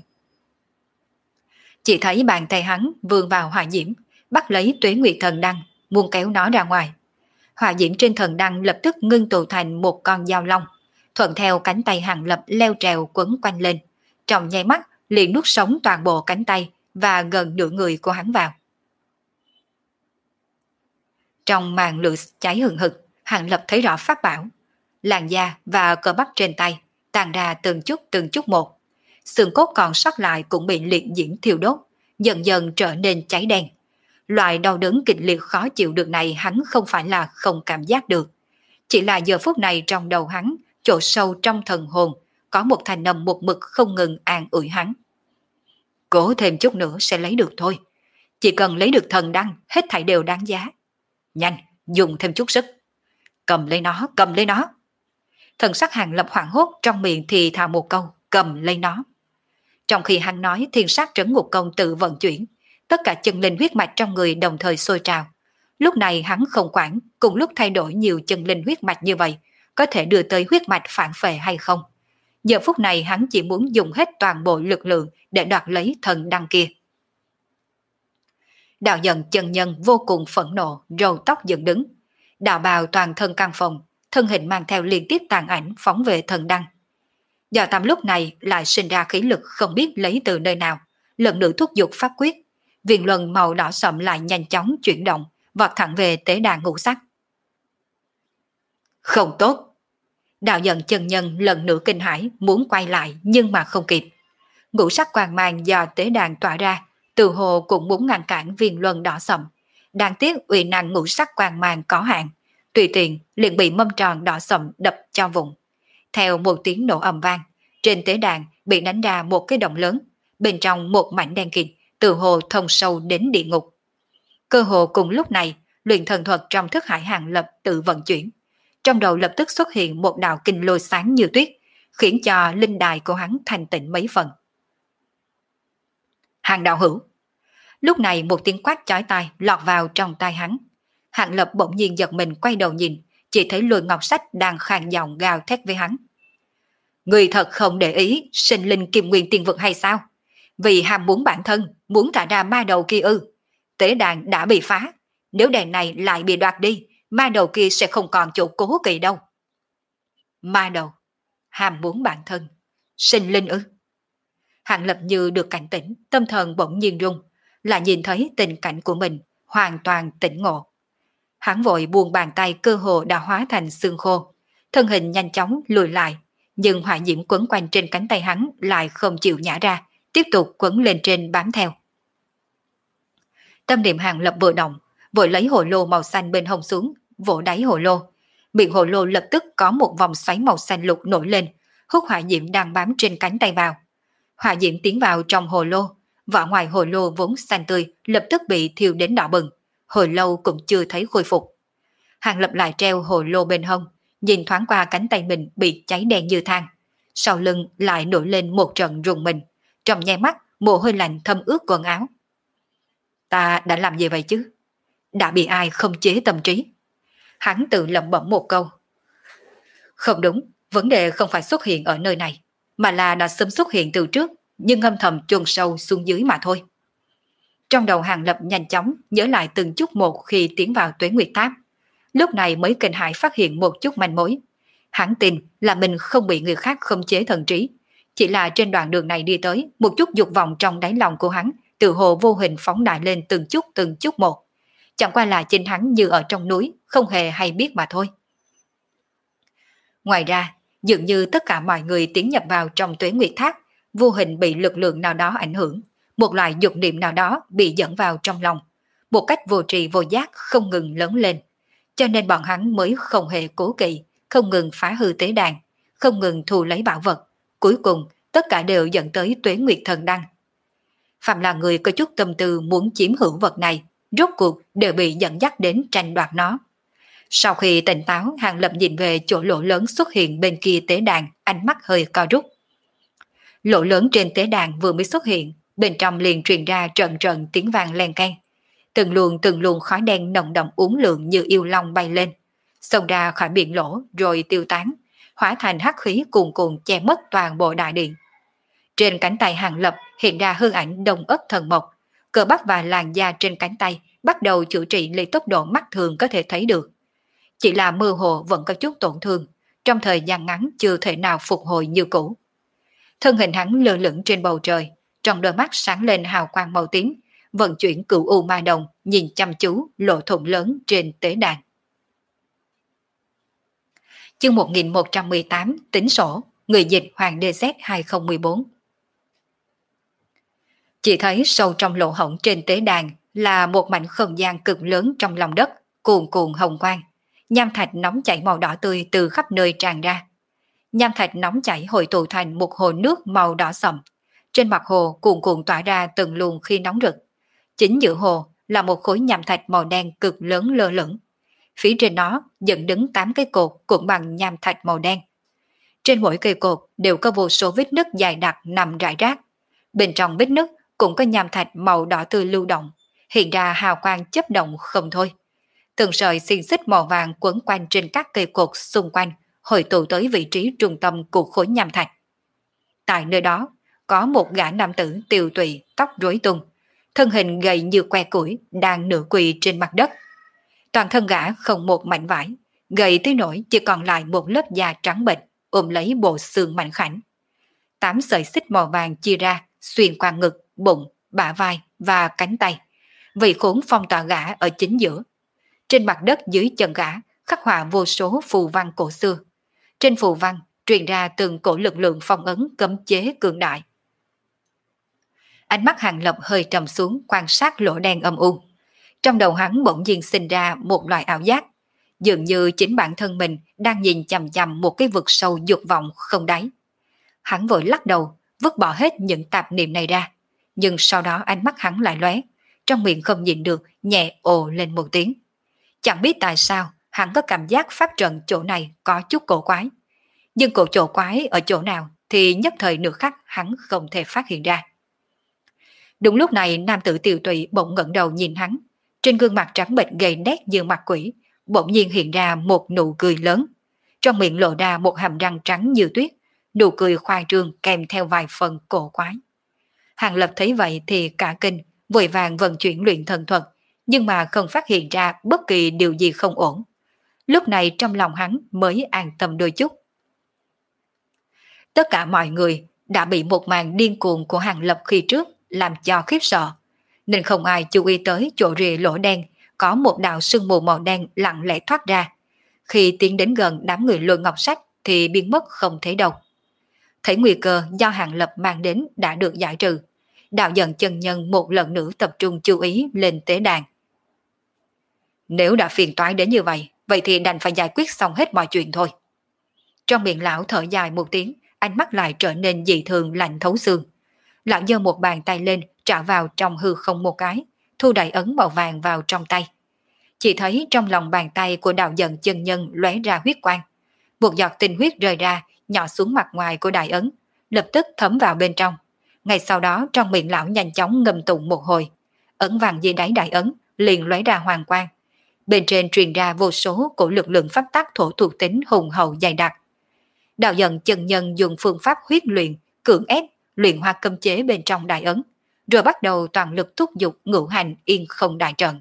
Chỉ thấy bàn tay hắn vươn vào hỏa diễm, bắt lấy Tuế Nguyệt Thần Đăng, muốn kéo nó ra ngoài. Hỏa diễm trên thần đăng lập tức ngưng tụ thành một con dao long, thuận theo cánh tay Hàng Lập leo trèo quấn quanh lên, trong nháy mắt liền nuốt sống toàn bộ cánh tay và gần nửa người của hắn vào. Trong màn lửa cháy hừng hực, Hàng Lập thấy rõ pháp bảo, làn da và cơ bắp trên tay tàn ra từng chút từng chút một. Xương cốt còn sót lại cũng bị liệt diễm thiêu đốt, dần dần trở nên cháy đen. Loại đau đớn kịch liệt khó chịu được này hắn không phải là không cảm giác được. Chỉ là giờ phút này trong đầu hắn, chỗ sâu trong thần hồn, có một thanh âm một mực không ngừng an ủi hắn. Cố thêm chút nữa sẽ lấy được thôi. Chỉ cần lấy được thần đăng, hết thảy đều đáng giá. Nhanh, dùng thêm chút sức. Cầm lấy nó, cầm lấy nó. Thần sắc Hàng Lập hoảng hốt, trong miệng thì thào một câu, cầm lấy nó. Trong khi hắn nói, thiên sát trấn ngục công tự vận chuyển, tất cả chân linh huyết mạch trong người đồng thời sôi trào. Lúc này hắn không quản, cùng lúc thay đổi nhiều chân linh huyết mạch như vậy, có thể đưa tới huyết mạch phản phệ hay không. Giờ phút này hắn chỉ muốn dùng hết toàn bộ lực lượng để đoạt lấy thần đăng kia. Đạo giận chân nhân vô cùng phẫn nộ, râu tóc dựng đứng. Đạo bào toàn thân căng phòng, thân hình mang theo liên tiếp tàn ảnh phóng về thần đăng. Giao Tam lúc này lại sinh ra khí lực không biết lấy từ nơi nào, lần nữa thúc giục pháp quyết. Viền luân màu đỏ sậm lại nhanh chóng chuyển động, vọt thẳng về tế đàn ngũ sắc. Không tốt! Đạo giận chân nhân lần nữa kinh hãi muốn quay lại nhưng mà không kịp. Ngũ sắc quang mang do tế đàn tỏa ra, từ hồ cũng muốn ngăn cản viền luân đỏ sậm. Đáng tiếc uy năng ngũ sắc quang mang có hạn, tùy tiện liền bị mâm tròn đỏ sậm đập cho vụn. Theo một tiếng nổ ầm vang, trên tế đàn bị đánh ra một cái động lớn, bên trong một mảnh đen kịt, từ hồ thông sâu đến địa ngục. Cơ hồ cùng lúc này, luyện thần thuật trong thức hải Hàng Lập tự vận chuyển. Trong đầu lập tức xuất hiện một đạo kinh lôi sáng như tuyết, khiến cho linh đài của hắn thanh tịnh mấy phần. Hàng đạo hữu! Lúc này một tiếng quát chói tai lọt vào trong tai hắn. Hàng Lập bỗng nhiên giật mình quay đầu nhìn, chỉ thấy Lôi Ngọc Sách đang khàn giọng gào thét với hắn. Người thật không để ý sinh linh kim nguyên tiên vực hay sao? Vì ham muốn bản thân, muốn thả ra ma đầu kia ư? Tế đàn đã bị phá, nếu đèn này lại bị đoạt đi, ma đầu kia sẽ không còn chỗ cố kỵ đâu. Ma đầu, ham muốn bản thân, sinh linh ư? Hàng Lập như được cảnh tỉnh, tâm thần bỗng nhiên rung, là nhìn thấy tình cảnh của mình hoàn toàn tỉnh ngộ. Hắn vội buông bàn tay cơ hồ đã hóa thành xương khô, thân hình nhanh chóng lùi lại, nhưng hỏa diễm quấn quanh trên cánh tay hắn lại không chịu nhả ra, tiếp tục quấn lên trên bám theo. Tâm niệm Hàng Lập vừa động, vội lấy hồ lô màu xanh bên hông xuống, vỗ đáy hồ lô. Miệng hồ lô lập tức có một vòng xoáy màu xanh lục nổi lên, hút hỏa diễm đang bám trên cánh tay vào. Hỏa diễm tiến vào trong hồ lô, vỏ ngoài hồ lô vốn xanh tươi lập tức bị thiêu đến đỏ bừng, hồi lâu cũng chưa thấy khôi phục. Hàng Lập lại treo hồ lô bên hông, nhìn thoáng qua cánh tay mình bị cháy đen như than, sau lưng lại nổi lên một trận rùng mình, trong nháy mắt mồ hôi lạnh thấm ướt quần áo. Ta đã làm gì vậy chứ? Đã bị ai không chế tâm trí? Hắn tự lẩm bẩm một câu. Không đúng, vấn đề không phải xuất hiện ở nơi này, mà là đã sớm xuất hiện từ trước, nhưng âm thầm chôn sâu xuống dưới mà thôi. Trong đầu Hàng Lập nhanh chóng nhớ lại từng chút một khi tiến vào Tuế Nguyệt Tháp. Lúc này mới kinh hãi phát hiện một chút manh mối. Hắn tin là mình không bị người khác khống chế thần trí, chỉ là trên đoạn đường này đi tới, một chút dục vọng trong đáy lòng của hắn tự hồ vô hình phóng đại lên từng chút từng chút một. Chẳng qua là chính hắn như ở trong núi, không hề hay biết mà thôi. Ngoài ra, dường như tất cả mọi người tiến nhập vào trong Tuế Nguyệt Tháp, vô hình bị lực lượng nào đó ảnh hưởng, một loại dục niệm nào đó bị dẫn vào trong lòng, một cách vô tri vô giác không ngừng lớn lên. Cho nên bọn hắn mới không hề cố kỵ, không ngừng phá hư tế đàn, không ngừng thu lấy bảo vật. Cuối cùng, tất cả đều dẫn tới Tuế Nguyệt Thần Đăng. Phạm là người có chút tâm tư muốn chiếm hữu vật này, rốt cuộc đều bị dẫn dắt đến tranh đoạt nó. Sau khi tỉnh táo, Hàng Lập nhìn về chỗ lỗ lớn xuất hiện bên kia tế đàn, ánh mắt hơi co rút. Lỗ lớn trên tế đàn vừa mới xuất hiện, bên trong liền truyền ra trận trận tiếng vang len keng. Từng luồng từng luồng khói đen nồng đậm uốn lượn như yêu long bay lên, xông ra khỏi miệng lỗ rồi tiêu tán, hóa thành hắc khí cuồn cuộn che mất toàn bộ đại điện. Trên cánh tay Hàng Lập hiện ra hư ảnh đông ất thần mộc, cơ bắp và làn da trên cánh tay bắt đầu chữa trị lấy tốc độ mắt thường có thể thấy được. Chỉ là mơ hồ vẫn có chút tổn thương, trong thời gian ngắn chưa thể nào phục hồi như cũ. Thân hình hắn lơ lửng trên bầu trời, trong đôi mắt sáng lên hào quang màu tím, vận chuyển cửu u ma đồng, nhìn chăm chú lỗ thủng lớn trên tế đàn. Chương một nghìn một trăm mười tám tính sổ, người dịch Hoàng đê zét hai không một bốn. Chỉ thấy sâu trong lỗ hổng trên tế đàn là một mảnh không gian cực lớn trong lòng đất, cuồn cuộn hồng quang. Nham thạch nóng chảy màu đỏ tươi từ khắp nơi tràn ra. Nham thạch nóng chảy hội tụ thành một hồ nước màu đỏ sậm. Trên mặt hồ cuồn cuộn tỏa ra từng luồng khí nóng rực. Chính giữa hồ là một khối nham thạch màu đen cực lớn lơ lửng. Phía trên nó dựng đứng tám cây cột cũng bằng nham thạch màu đen. Trên mỗi cây cột đều có vô số vết nứt dài đặc nằm rải rác. Bên trong vết nứt cũng có nham thạch màu đỏ tươi lưu động, hiện ra hào quang chớp động không thôi. Từng sợi xiên xích màu vàng quấn quanh trên các cây cột xung quanh, hội tụ tới vị trí trung tâm của khối nham thạch. Tại nơi đó, có một gã nam tử tiều tụy, tóc rối tung, thân hình gầy như que củi, đang nửa quỳ trên mặt đất. Toàn thân gã không một mảnh vải, gầy tới nỗi chỉ còn lại một lớp da trắng bệch, ôm lấy bộ xương mảnh khảnh. Tám sợi xích màu vàng chia ra, xuyên qua ngực, bụng, bả vai và cánh tay. Vị khốn phong tỏa gã ở chính giữa. Trên mặt đất dưới chân gã khắc họa vô số phù văn cổ xưa. Trên phù văn truyền ra từng cổ lực lượng phong ấn cấm chế cường đại. Ánh mắt Hàng Lập hơi trầm xuống quan sát lỗ đen âm u. Trong đầu hắn bỗng nhiên sinh ra một loại ảo giác, dường như chính bản thân mình đang nhìn chằm chằm một cái vực sâu dục vọng không đáy. Hắn vội lắc đầu, vứt bỏ hết những tạp niệm này ra, nhưng sau đó ánh mắt hắn lại lóe, trong miệng không nhịn được nhẹ ồ lên một tiếng. Chẳng biết tại sao hắn có cảm giác pháp trận chỗ này có chút cổ quái, nhưng cổ chỗ quái ở chỗ nào thì nhất thời nửa khắc hắn không thể phát hiện ra. Đúng lúc này nam tử tiều tụy bỗng ngẩng đầu nhìn hắn, trên gương mặt trắng bệch gầy nét như mặt quỷ, bỗng nhiên hiện ra một nụ cười lớn, trong miệng lộ ra một hàm răng trắng như tuyết, nụ cười khoa trương kèm theo vài phần cổ quái. Hàng Lập thấy vậy thì cả kinh, vội vàng vận chuyển luyện thần thuật, nhưng mà không phát hiện ra bất kỳ điều gì không ổn. Lúc này trong lòng hắn mới an tâm đôi chút. Tất cả mọi người đã bị một màn điên cuồng của Hàng Lập khi trước làm cho khiếp sợ, nên không ai chú ý tới chỗ rìa lỗ đen có một đạo sương mù màu đen lặng lẽ thoát ra. Khi tiến đến gần đám người Lôi Ngọc Sách thì biến mất không thấy đâu. Thấy nguy cơ do Hàng Lập mang đến đã được giải trừ, đạo dần chân nhân một lần nữa tập trung chú ý lên tế đàn. Nếu đã phiền toái đến như vậy, vậy thì đành phải giải quyết xong hết mọi chuyện thôi. Trong miệng lão thở dài một tiếng, ánh mắt lại trở nên dị thường lạnh thấu xương. Lão giơ một bàn tay lên, trả vào trong hư không một cái, thu đại ấn màu vàng vào trong tay. Chỉ thấy trong lòng bàn tay của đạo dần chân nhân lóe ra huyết quang. Một giọt tinh huyết rơi ra, nhỏ xuống mặt ngoài của đại ấn, lập tức thấm vào bên trong. Ngay sau đó trong miệng lão nhanh chóng ngâm tụng một hồi. Ấn vàng dưới đáy đại ấn liền lóe ra hoàng quang. Bên trên truyền ra vô số của lực lượng pháp tắc thổ thuộc tính hùng hậu dày đặc. Đạo dần chân nhân dùng phương pháp huyết luyện, cưỡng ép, luyện hóa cấm chế bên trong đại ấn, rồi bắt đầu toàn lực thúc giục ngũ hành yên không đại trận.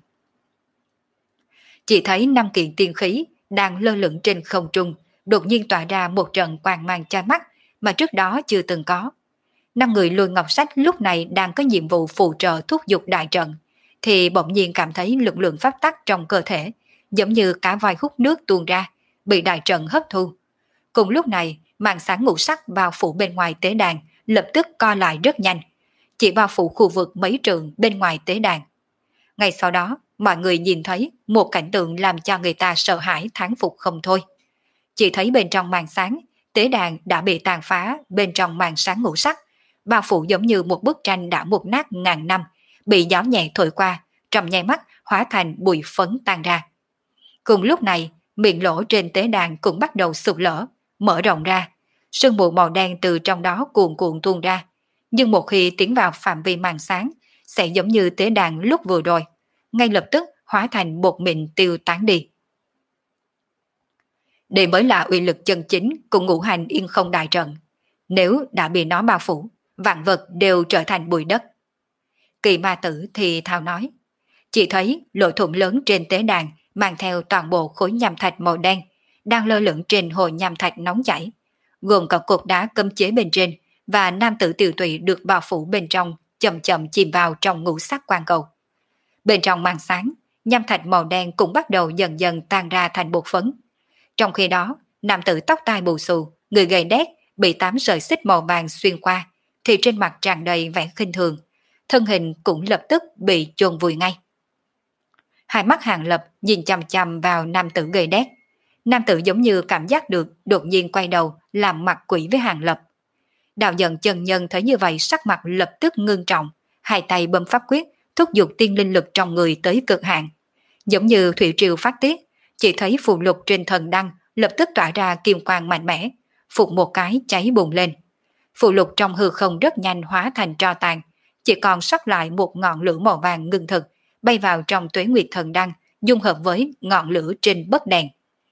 Chỉ thấy năm kiện tiên khí đang lơ lửng trên không trung, đột nhiên tỏa ra một trận quang mang chói mắt mà trước đó chưa từng có. Năm người Lôi Ngọc Sách lúc này đang có nhiệm vụ phụ trợ thúc giục đại trận, thì bỗng nhiên cảm thấy lực lượng pháp tắc trong cơ thể, giống như cá voi hút nước tuôn ra, bị đại trận hấp thu. Cùng lúc này, màn sáng ngũ sắc bao phủ bên ngoài tế đàn lập tức co lại rất nhanh, chỉ bao phủ khu vực mấy trượng bên ngoài tế đàn. Ngay sau đó, mọi người nhìn thấy một cảnh tượng làm cho người ta sợ hãi thán phục không thôi. Chỉ thấy bên trong màn sáng, tế đàn đã bị tàn phá bên trong màn sáng ngũ sắc, bao phủ giống như một bức tranh đã mục nát ngàn năm, bị gió nhẹ thổi qua, trong nháy mắt hóa thành bụi phấn tan ra. Cùng lúc này, miệng lỗ trên tế đàn cũng bắt đầu sụt lở, mở rộng ra, sương mù màu đen từ trong đó cuồn cuộn tuôn ra. Nhưng một khi tiến vào phạm vi màn sáng, sẽ giống như tế đàn lúc vừa rồi, ngay lập tức hóa thành bột mịn tiêu tán đi. Đây mới là uy lực chân chính của ngũ hành yên không đại trận. Nếu đã bị nó bao phủ, vạn vật đều trở thành bụi đất. Kỳ ma tử thì thào nói. Chỉ thấy lỗ thủng lớn trên tế đàn mang theo toàn bộ khối nham thạch màu đen đang lơ lửng trên hồ nham thạch nóng chảy, gồm cả cột đá cấm chế bên trên và nam tử tiểu tụy được bao phủ bên trong chậm chậm chìm vào trong ngũ sắc quang cầu. Bên trong màn sáng, nham thạch màu đen cũng bắt đầu dần dần tan ra thành bột phấn. Trong khi đó, nam tử tóc tai bù xù, người gầy đét, bị tám sợi xích màu vàng xuyên qua, thì trên mặt tràn đầy vẻ khinh thường, thân hình cũng lập tức bị chôn vùi ngay. Hai mắt Hàng Lập nhìn chằm chằm vào nam tử gầy đét. Nam tử giống như cảm giác được, đột nhiên quay đầu làm mặt quỷ với Hàng Lập. Đạo dần chân nhân thấy như vậy sắc mặt lập tức ngưng trọng, hai tay bấm pháp quyết, thúc giục tiên linh lực trong người tới cực hạn. Giống như thủy triều phát tiết, chỉ thấy phù lục trên thần đăng lập tức tỏa ra kim quang mạnh mẽ, phục một cái cháy bùng lên. Phù lục trong hư không rất nhanh hóa thành tro tàn, chỉ còn sót lại một ngọn lửa màu vàng ngưng thực, bay vào trong tuế nguyệt thần đăng, dung hợp với ngọn lửa trên bất đèn.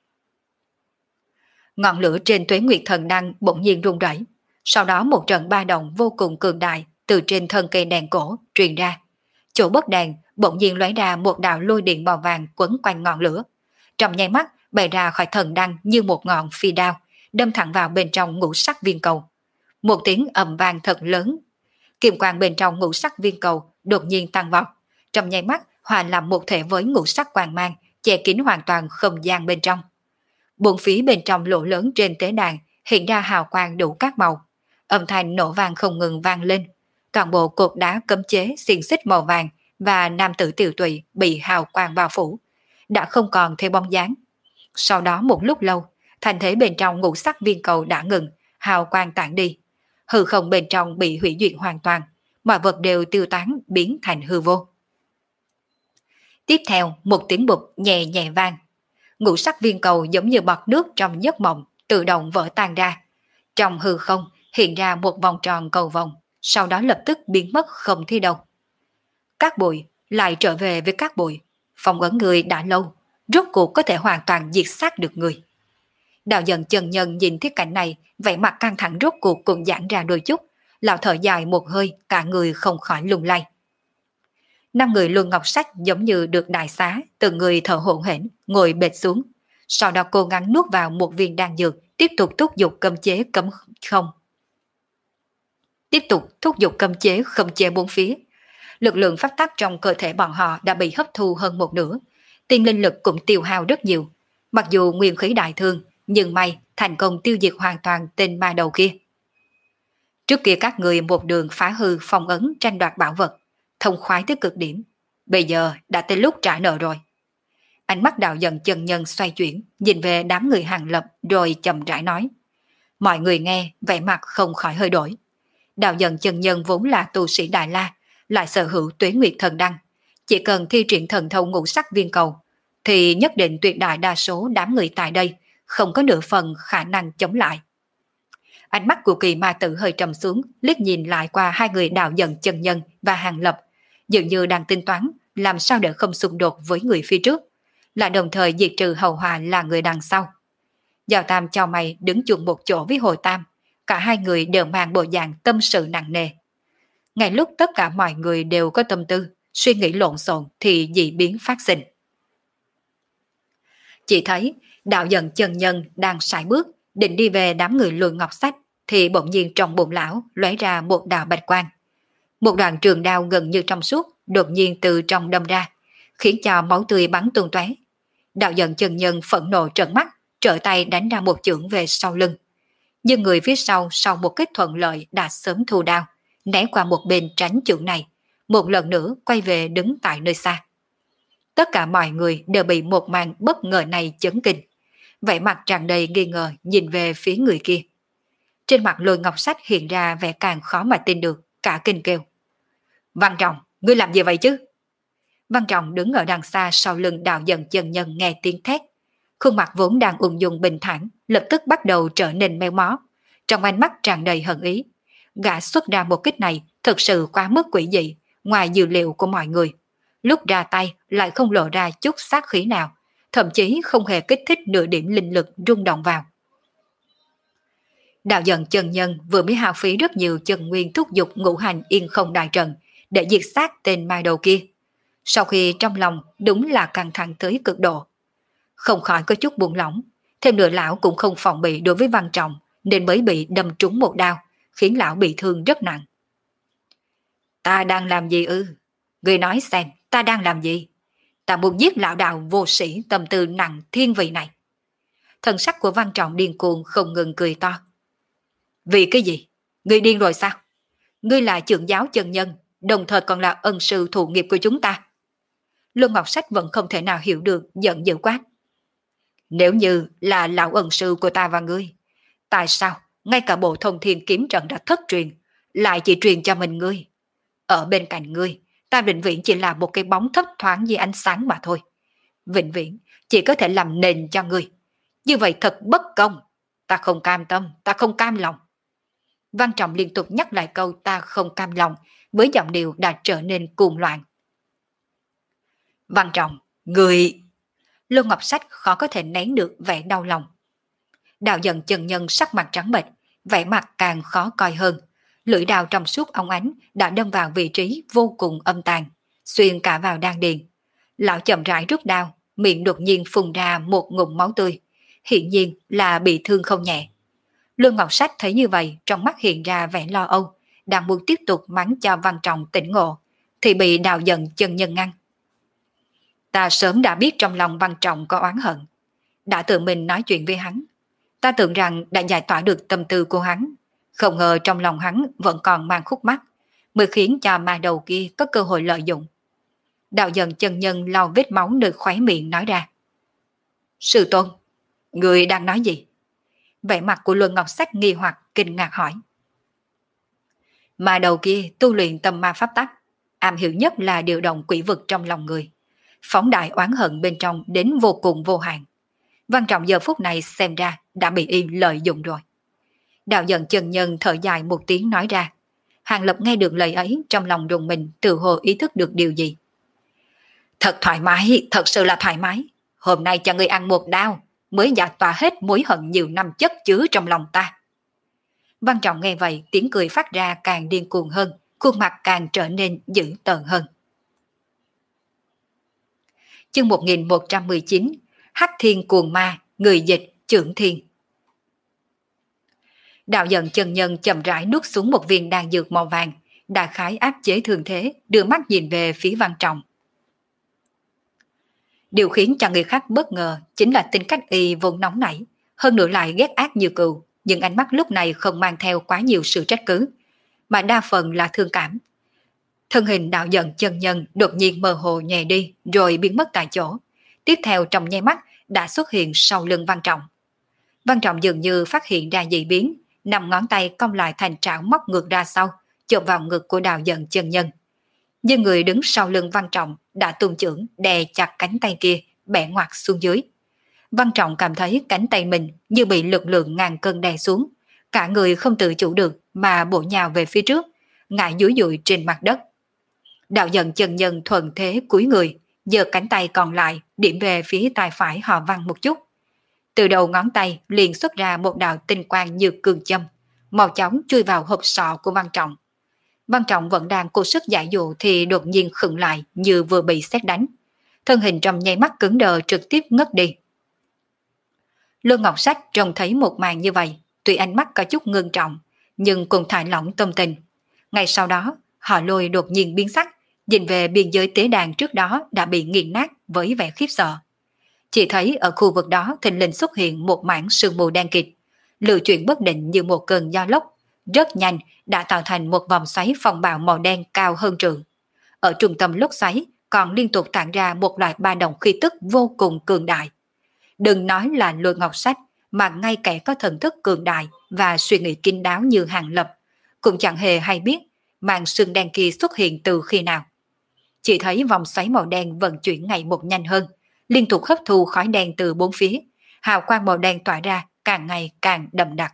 Ngọn lửa trên tuế nguyệt thần đăng bỗng nhiên rung rẩy, sau đó một trận ba động vô cùng cường đại từ trên thân cây đèn cổ truyền ra. Chỗ bất đèn bỗng nhiên lóe ra một đạo lôi điện màu vàng quấn quanh ngọn lửa, trong nháy mắt bay ra khỏi thần đăng như một ngọn phi đao, đâm thẳng vào bên trong ngũ sắc viên cầu. Một tiếng ầm vang thật lớn, kim quang bên trong ngũ sắc viên cầu đột nhiên tăng vọt, trong nháy mắt hòa làm một thể với ngũ sắc quang mang, che kín hoàn toàn không gian bên trong. Bốn phía bên trong lỗ lớn trên tế đàn hiện ra hào quang đủ các màu, âm thanh nổ vang không ngừng vang lên. Toàn bộ cột đá cấm chế xiềng xích màu vàng và nam tử tiểu tụy bị hào quang bao phủ, đã không còn theo bóng dáng. Sau đó một lúc lâu, thành thể bên trong ngũ sắc viên cầu đã ngừng, hào quang tản đi. Hư không bên trong bị hủy diệt hoàn toàn, mọi vật đều tiêu tán biến thành hư vô. Tiếp theo một tiếng bụp nhẹ nhẹ vang, ngũ sắc viên cầu giống như bọt nước trong giấc mộng tự động vỡ tan ra. Trong hư không hiện ra một vòng tròn cầu vồng, sau đó lập tức biến mất không thấy đâu. Cát bụi lại trở về với cát bụi, phong ấn người đã lâu, rốt cuộc có thể hoàn toàn diệt sát được người. Đạo dần chân nhân nhìn thiết cảnh này, vẻ mặt căng thẳng rốt cuộc cũng giãn ra đôi chút, lão thở dài một hơi, cả người không khỏi lung lay. Năm người Luân Ngọc Sách giống như được đại xá, từng người thở hổn hển, ngồi bệt xuống. Sau đó cố gắng nuốt vào một viên đan dược, tiếp tục thúc giục cấm chế cấm không. Tiếp tục thúc giục cấm chế không chế bốn phía. Lực lượng pháp tắc trong cơ thể bọn họ đã bị hấp thu hơn một nửa, tiên linh lực cũng tiêu hao rất nhiều. Mặc dù nguyên khí đại thương, nhưng may thành công tiêu diệt hoàn toàn tên ma đầu kia. Trước kia các người một đường phá hư phong ấn tranh đoạt bảo vật, thông khoái tới cực điểm. Bây giờ đã tới lúc trả nợ rồi. Ánh mắt đạo dần chân nhân xoay chuyển, nhìn về đám người Hàng Lập rồi chậm rãi nói. Mọi người nghe, vẻ mặt không khỏi hơi đổi. Đạo dần chân nhân vốn là tu sĩ Đại La, lại sở hữu Tuế Nguyệt Thần Đăng. Chỉ cần thi triển thần thông ngũ sắc viên cầu, thì nhất định tuyệt đại đa số đám người tại đây không có nửa phần khả năng chống lại. Ánh mắt của Kỳ Ma Tử hơi trầm xuống, liếc nhìn lại qua hai người đạo dần chân nhân và Hàng Lập, dường như đang tính toán làm sao để không xung đột với người phía trước, là đồng thời diệt trừ hầu hòa là người đằng sau. Giao Tam chào mày đứng chung một chỗ với Hồ Tam, cả hai người đều mang bộ dạng tâm sự nặng nề. Ngay lúc tất cả mọi người đều có tâm tư, suy nghĩ lộn xộn thì dị biến phát sinh. Chỉ thấy đạo dần chân nhân đang sải bước, định đi về đám người Luân Ngọc Sách, thì bỗng nhiên trong bụng lão lóe ra một đạo bạch quang. Một đoạn trường đao gần như trong suốt đột nhiên từ trong đâm ra, khiến cho máu tươi bắn tung tóe. Đạo dần chân nhân phẫn nộ trợn mắt, trở tay đánh ra một chưởng về sau lưng. Nhưng người phía sau sau một kích thuận lợi đã sớm thu đao, né qua một bên tránh chưởng này, một lần nữa quay về đứng tại nơi xa. Tất cả mọi người đều bị một màn bất ngờ này chấn kinh, vẻ mặt tràn đầy nghi ngờ nhìn về phía người kia. Trên mặt Lôi Ngọc Sách hiện ra vẻ càng khó mà tin được, cả kinh kêu. Văn Trọng, ngươi làm gì vậy chứ? Văn Trọng đứng ở đằng xa sau lưng đạo dần chân nhân nghe tiếng thét. Khuôn mặt vốn đang ung dung bình thản, lập tức bắt đầu trở nên meo mó. Trong ánh mắt tràn đầy hận ý. Gã xuất ra một kích này thực sự quá mức quỷ dị, ngoài dự liệu của mọi người. Lúc ra tay lại không lộ ra chút sát khí nào, thậm chí không hề kích thích nửa điểm linh lực rung động vào. Đạo dần chân nhân vừa mới hao phí rất nhiều chân nguyên thúc giục ngũ hành yên không đại trận để diệt sát tên ma đầu kia. Sau khi trong lòng đúng là căng thẳng tới cực độ, không khỏi có chút buông lỏng. Thêm nữa lão cũng không phòng bị đối với Văn Trọng, nên mới bị đâm trúng một đao, khiến lão bị thương rất nặng. Ta đang làm gì ư? Người nói xem, ta đang làm gì? Ta muốn giết lão đạo vô sĩ tâm tư nặng thiên vị này. Thần sắc của Văn Trọng điên cuồng không ngừng cười to. Vì cái gì? Ngươi điên rồi sao? Ngươi là trưởng giáo chân nhân, đồng thời còn là ân sư thụ nghiệp của chúng ta. Luân Ngọc Sách vẫn không thể nào hiểu được, giận dữ quát. Nếu như là lão ân sư của ta và ngươi, tại sao ngay cả bộ thông thiên kiếm trận đã thất truyền, lại chỉ truyền cho mình ngươi? Ở bên cạnh ngươi, ta vĩnh viễn chỉ là một cái bóng thấp thoáng như ánh sáng mà thôi. Vĩnh viễn chỉ có thể làm nền cho ngươi. Như vậy thật bất công. Ta không cam tâm, ta không cam lòng. Văn Trọng liên tục nhắc lại câu ta không cam lòng, với giọng điệu đã trở nên cuồng loạn. Văn Trọng, người... Lô Ngọc Sách khó có thể nén được vẻ đau lòng. Đạo dần chân nhân sắc mặt trắng bệch, vẻ mặt càng khó coi hơn. Lưỡi đao trong suốt óng ánh đã đâm vào vị trí vô cùng âm tàn, xuyên cả vào đan điền. Lão chậm rãi rút đao, miệng đột nhiên phun ra một ngụm máu tươi, hiển nhiên là bị thương không nhẹ. Lương Ngọc Sách thấy như vậy, trong mắt hiện ra vẻ lo âu, đang muốn tiếp tục mắng cho Văn Trọng tỉnh ngộ, thì bị đạo dần chân nhân ngăn. Ta sớm đã biết trong lòng Văn Trọng có oán hận, đã tự mình nói chuyện với hắn. Ta tưởng rằng đã giải tỏa được tâm tư của hắn, không ngờ trong lòng hắn vẫn còn mang khúc mắc, mới khiến cho ma đầu kia có cơ hội lợi dụng. Đạo dần chân nhân lau vết máu nơi khóe miệng nói ra. Sư tôn, người đang nói gì? Vẻ mặt của Luân Ngọc Sách nghi hoặc kinh ngạc hỏi. Ma đầu kia tu luyện tâm ma pháp tắc, am hiểu nhất là điều động quỷ vực trong lòng người, phóng đại oán hận bên trong đến vô cùng vô hạn. Văn Trọng giờ phút này xem ra đã bị y lợi dụng rồi. Đạo dần chân nhân thở dài một tiếng nói ra. Hàng Lập nghe được lời ấy trong lòng rùng mình, tự hồ ý thức được điều gì. Thật thoải mái, thật sự là thoải mái. Hôm nay cho ngươi ăn một đao, mới giải tỏa hết mối hận nhiều năm chất chứa trong lòng ta. Văn Trọng nghe vậy, tiếng cười phát ra càng điên cuồng hơn, khuôn mặt càng trở nên dữ tợn hơn. Chương một nghìn một trăm mười chín, Hắc Thiên Cuồng Ma, người dịch Chưởng Thiên. Đạo Dận chân nhân chậm rãi nuốt xuống một viên đan dược màu vàng, đại khái áp chế thương thế, đưa mắt nhìn về phía Văn Trọng. Điều khiến cho người khác bất ngờ chính là tính cách y vốn nóng nảy, hơn nữa lại ghét ác như cừu, nhưng ánh mắt lúc này không mang theo quá nhiều sự trách cứ, mà đa phần là thương cảm. Thân hình Đạo Dận chân nhân đột nhiên mơ hồ nhòe đi rồi biến mất tại chỗ, tiếp theo trong nháy mắt đã xuất hiện sau lưng Văn Trọng. Văn Trọng dường như phát hiện ra dị biến, nằm ngón tay cong lại thành trảo móc ngược ra sau, chộp vào ngực của Đạo Dận chân nhân. Nhưng người đứng sau lưng Văn Trọng đã tung chưởng đè chặt cánh tay kia, bẻ ngoặt xuống dưới. Văn Trọng cảm thấy cánh tay mình như bị lực lượng ngàn cân đè xuống, cả người không tự chủ được mà bổ nhào về phía trước, ngã dúi dụi trên mặt đất. Đạo Dận chân nhân thuận thế cúi người, giơ cánh tay còn lại điểm về phía tay phải họ Văn một chút. Từ đầu ngón tay liền xuất ra một đạo tinh quang như cương châm, mau chóng chui vào hộp sọ của Văn Trọng. Văn Trọng vẫn đang cố sức giải dụ thì đột nhiên khựng lại như vừa bị sét đánh. Thân hình trong nháy mắt cứng đờ trực tiếp ngất đi. Lương Ngọc Sách trông thấy một màn như vậy, tuy ánh mắt có chút ngưng trọng, nhưng cũng thả lỏng tâm tình. Ngay sau đó, Họ Lôi đột nhiên biến sắc, nhìn về biên giới tế đàn trước đó đã bị nghiền nát với vẻ khiếp sợ. Chỉ thấy ở khu vực đó thình lình xuất hiện một mảng sương mù đen kịt, lưu chuyển bất định như một cơn gió lốc, rất nhanh đã tạo thành một vòng xoáy phong bạo màu đen cao hơn trượng. Ở trung tâm lốc xoáy còn liên tục tản ra một loại ba động khí tức vô cùng cường đại. Đừng nói là Lôi Ngọc Sách, mà ngay kẻ có thần thức cường đại và suy nghĩ kín đáo như Hàng Lập cũng chẳng hề hay biết màn sương đen kia xuất hiện từ khi nào. Chỉ thấy vòng xoáy màu đen vận chuyển ngày một nhanh hơn, liên tục hấp thu khói đen từ bốn phía, hào quang màu đen tỏa ra càng ngày càng đậm đặc.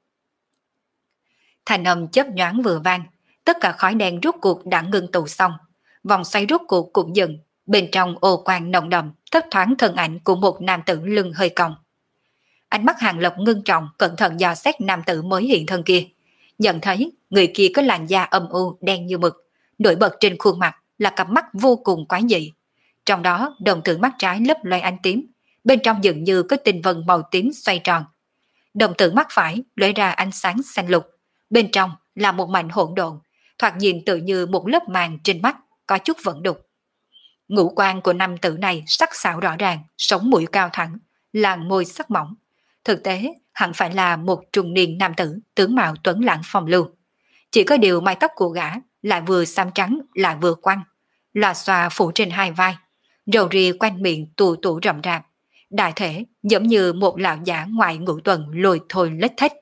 Thành âm chớp nhoáng vừa vang, tất cả khói đen rút cuộc đã ngưng tụ xong, vòng xoáy rút cuộc cũng dừng, bên trong ô quang nồng đậm thấp thoáng thân ảnh của một nam tử lưng hơi cong. Ánh mắt Hàng Lập ngưng trọng cẩn thận dò xét nam tử mới hiện thân kia, nhận thấy người kia có làn da âm u đen như mực, nổi bật trên khuôn mặt là cặp mắt vô cùng quái dị. Trong đó đồng tử mắt trái lấp loe ánh tím, bên trong dường như có tinh vân màu tím xoay tròn. Đồng tử mắt phải lóe ra ánh sáng xanh lục, bên trong là một mảnh hỗn độn, thoạt nhìn tự như một lớp màng trên mắt, có chút vẫn đục. Ngũ quan của nam tử này sắc sảo rõ ràng, sống mũi cao thẳng, làn môi sắc mỏng. Thực tế, hẳn phải là một trung niên nam tử, tướng mạo tuấn lãng phong lưu. Chỉ có điều mái tóc của gã lại vừa xám trắng lại vừa quăn, lòa xòa phủ trên hai vai, râu ria quanh miệng tù tụ rậm rạp, đại thể giống như một lão giả ngoại ngũ tuần lồi thôi lết thết.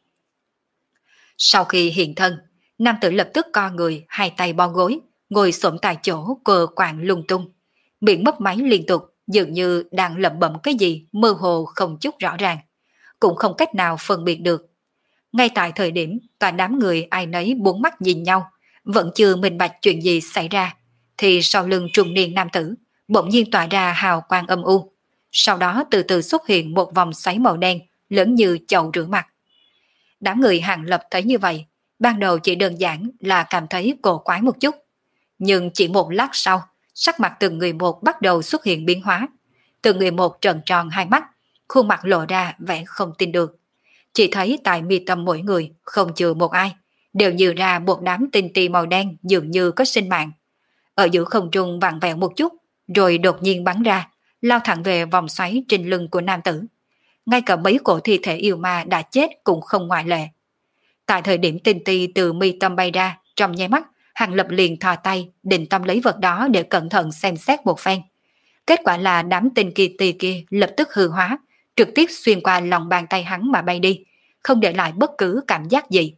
Sau khi hiện thân, nam tử lập tức co người, hai tay bo gối, ngồi xổm tại chỗ cờ quạng lung tung, miệng mấp máy liên tục, dường như đang lẩm bẩm cái gì mơ hồ không chút rõ ràng, cũng không cách nào phân biệt được. Ngay tại thời điểm toàn đám người ai nấy bốn mắt nhìn nhau, vẫn chưa minh bạch chuyện gì xảy ra, thì sau lưng trung niên nam tử bỗng nhiên tỏa ra hào quang âm u, sau đó từ từ xuất hiện một vòng xoáy màu đen lớn như chậu rửa mặt. Đám người Hàng Lập thấy như vậy, ban đầu chỉ đơn giản là cảm thấy cổ quái một chút, nhưng chỉ một lát sau, sắc mặt từng người một bắt đầu xuất hiện biến hóa, từng người một trợn tròn hai mắt, khuôn mặt lộ ra vẻ không tin được. Chỉ thấy tại mi tâm mỗi người không chừa một ai, đều như ra một đám tinh tì màu đen dường như có sinh mạng. Ở giữa không trung vặn vẹo một chút, rồi đột nhiên bắn ra, lao thẳng về vòng xoáy trên lưng của nam tử. Ngay cả mấy cổ thi thể yêu ma đã chết cũng không ngoại lệ. Tại thời điểm tinh ti từ mi tâm bay ra, trong nháy mắt, Hàng Lập liền thò tay định tâm lấy vật đó để cẩn thận xem xét một phen. Kết quả là đám tinh kỳ tì kia lập tức hư hóa, trực tiếp xuyên qua lòng bàn tay hắn mà bay đi, không để lại bất cứ cảm giác gì.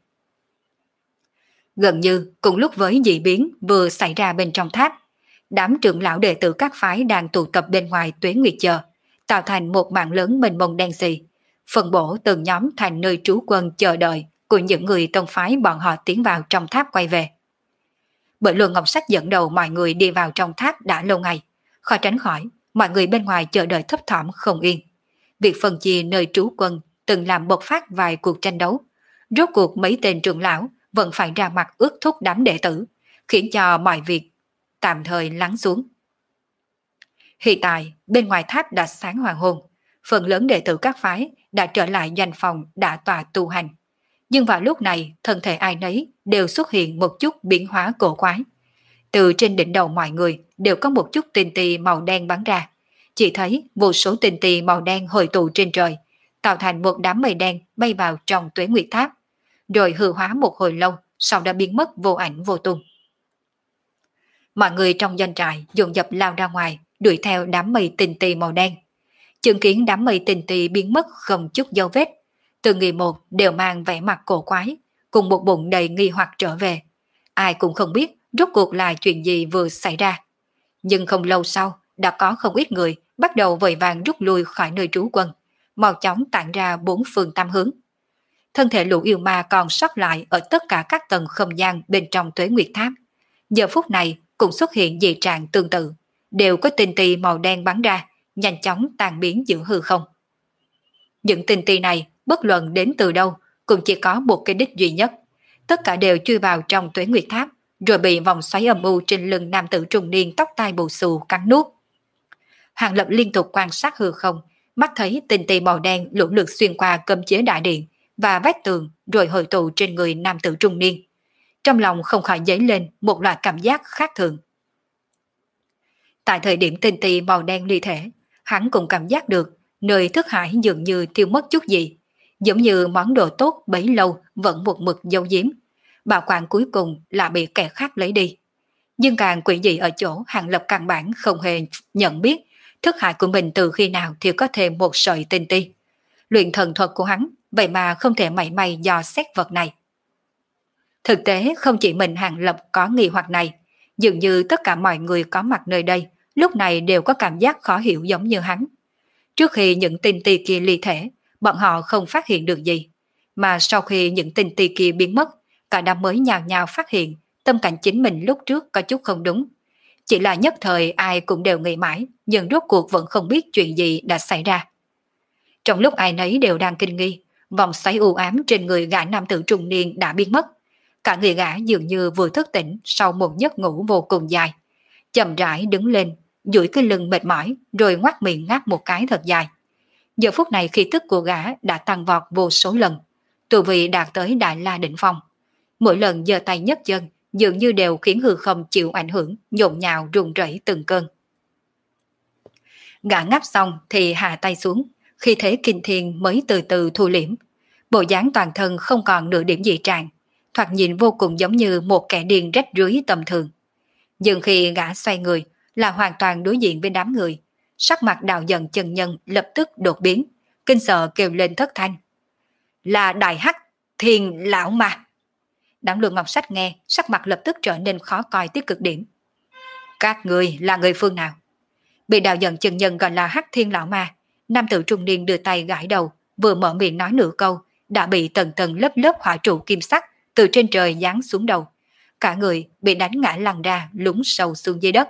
Gần như cùng lúc với dị biến vừa xảy ra bên trong tháp, đám trưởng lão đệ tử các phái đang tụ tập bên ngoài Tuế Nguyệt Chờ, tạo thành một mạng lớn mênh mông đen xì, phân bổ từng nhóm thành nơi trú quân chờ đợi của những người tông phái bọn họ tiến vào trong tháp quay về. Bởi Luân Ngọc Sách dẫn đầu mọi người đi vào trong tháp đã lâu ngày, khó tránh khỏi mọi người bên ngoài chờ đợi thấp thỏm không yên. Việc phân chia nơi trú quân từng làm bộc phát vài cuộc tranh đấu. Rốt cuộc mấy tên trưởng lão vẫn phải ra mặt ước thúc đám đệ tử, khiến cho mọi việc tạm thời lắng xuống. Hiện tại, bên ngoài tháp đã sáng hoàng hôn, phần lớn đệ tử các phái đã trở lại doanh phòng đã tọa tu hành. Nhưng vào lúc này, thân thể ai nấy đều xuất hiện một chút biến hóa cổ quái. Từ trên đỉnh đầu mọi người đều có một chút tinh tì màu đen bắn ra. Chỉ thấy vô số tinh tì màu đen hội tụ trên trời, tạo thành một đám mây đen bay vào trong Tuế Nguyệt Tháp, rồi hư hóa một hồi lâu, sau đó biến mất vô ảnh vô tung. Mọi người trong doanh trại dồn dập lao ra ngoài, đuổi theo đám mây tinh tì màu đen. Chứng kiến đám mây tinh tì biến mất không chút dấu vết, từng người một đều mang vẻ mặt cổ quái, cùng một bụng đầy nghi hoặc trở về. Ai cũng không biết rốt cuộc là chuyện gì vừa xảy ra. Nhưng không lâu sau, đã có không ít người bắt đầu vội vàng rút lui khỏi nơi trú quân, mau chóng tản ra bốn phương tám hướng. Thân thể lũ yêu ma còn sót lại ở tất cả các tầng không gian bên trong Tuế Nguyệt Tháp. Giờ phút này cũng xuất hiện dị trạng tương tự, đều có tinh tì màu đen bắn ra, nhanh chóng tan biến giữa hư không. Những tinh tì này bất luận đến từ đâu cũng chỉ có một cái đích duy nhất, tất cả đều chui vào trong Tuế Nguyệt Tháp, rồi bị vòng xoáy âm u trên lưng nam tử trung niên tóc tai bù xù cắn nuốt. Hàng Lập liên tục quan sát hư không, mắt thấy tinh tì màu đen lũ lượt xuyên qua cấm chế đại điện và vách tường, rồi hội tụ trên người nam tử trung niên. Trong lòng không khỏi dấy lên một loại cảm giác khác thường. Tại thời điểm tinh tì màu đen ly thể, hắn cũng cảm giác được nơi thức hải dường như tiêu mất chút gì, giống như món đồ tốt bấy lâu vẫn một mực giấu giếm, bảo quản cuối cùng là bị kẻ khác lấy đi. Nhưng càng quỷ dị ở chỗ Hàng Lập căn bản không hề nhận biết thức hải của mình từ khi nào thì có thêm một sợi tinh ti. Luyện thần thuật của hắn vậy mà không thể mảy may dò xét vật này. Thực tế không chỉ mình Hàng Lập có nghi hoặc này, dường như tất cả mọi người có mặt nơi đây lúc này đều có cảm giác khó hiểu giống như hắn. Trước khi những tinh ti kia ly thể, bọn họ không phát hiện được gì, mà sau khi những tinh ti kia biến mất, cả đám mới nhào nhào phát hiện tâm cảnh chính mình lúc trước có chút không đúng. Chỉ là nhất thời ai cũng đều nghĩ mãi, nhưng rốt cuộc vẫn không biết chuyện gì đã xảy ra. Trong lúc ai nấy đều đang kinh nghi, vòng xoáy u ám trên người gã nam tử trung niên đã biến mất. Cả người gã dường như vừa thức tỉnh sau một giấc ngủ vô cùng dài. Chậm rãi đứng lên, duỗi cái lưng mệt mỏi, rồi ngoác miệng ngáp một cái thật dài. Giờ phút này khí tức của gã đã tăng vọt vô số lần, tu vi đạt tới Đại La đỉnh phong. Mỗi lần giơ tay nhấc chân, dường như đều khiến hư không chịu ảnh hưởng, nhộn nhào rung rẩy từng cơn. Gã ngáp xong thì hạ tay xuống, khi thế kinh thiên mới từ từ thu liễm. Bộ dáng toàn thân không còn nửa điểm dị trạng, thoạt nhìn vô cùng giống như một kẻ điên rách rưới tầm thường. Nhưng khi gã xoay người là hoàn toàn đối diện với đám người, sắc mặt Đạo Dần chân nhân lập tức đột biến, kinh sợ kêu lên thất thanh. Là Đại Hắc Thiên Lão Ma. Đám Lượng Ngọc Sách nghe, sắc mặt lập tức trở nên khó coi tới cực điểm. Các người là người phương nào? Bị Đạo Dần chân nhân gọi là Hắc Thiên Lão Ma, nam tử trung niên đưa tay gãi đầu, vừa mở miệng nói nửa câu, đã bị tầng tầng lớp lớp hỏa trụ kim sắc từ trên trời giáng xuống đầu. Cả người bị đánh ngã lăn ra, lún sâu xuống dưới đất.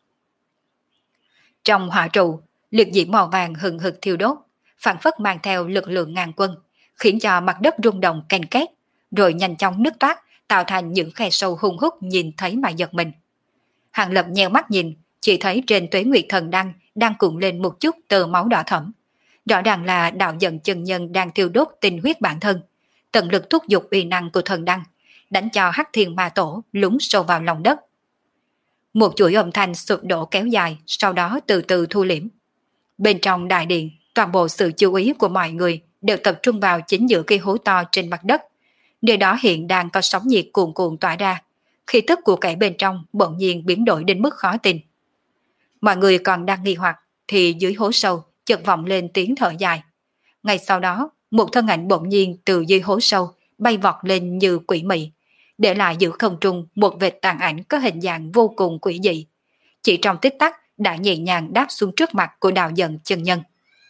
Trong hỏa trụ, liệt diễm màu vàng hừng hực thiêu đốt, phản phất mang theo lực lượng ngàn quân, khiến cho mặt đất rung động canh két, rồi nhanh chóng nứt toát, tạo thành những khe sâu hung hút nhìn thấy mà giật mình. Hàng Lập nheo mắt nhìn, chỉ thấy trên Tuế Nguyệt Thần Đăng đang cuộn lên một chút tơ máu đỏ thẫm. Rõ ràng là Đạo Dần chân nhân đang thiêu đốt tinh huyết bản thân, tận lực thúc giục uy năng của thần đăng, đánh cho Hắc Thiên Ma Tổ lún sâu vào lòng đất. Một chuỗi âm thanh sụp đổ kéo dài, sau đó từ từ thu liễm. Bên trong đại điện, toàn bộ sự chú ý của mọi người đều tập trung vào chính giữa cây hố to trên mặt đất. Nơi đó hiện đang có sóng nhiệt cuồn cuộn tỏa ra, khí tức của kẻ bên trong bỗng nhiên biến đổi đến mức khó tin. Mọi người còn đang nghi hoặc thì dưới hố sâu chợt vọng lên tiếng thở dài. Ngay sau đó, một thân ảnh bỗng nhiên từ dưới hố sâu bay vọt lên như quỷ mị, để lại giữa không trung một vệt tàn ảnh có hình dạng vô cùng quỷ dị. Chỉ trong tích tắc đã nhẹ nhàng đáp xuống trước mặt của Đạo Dần chân nhân.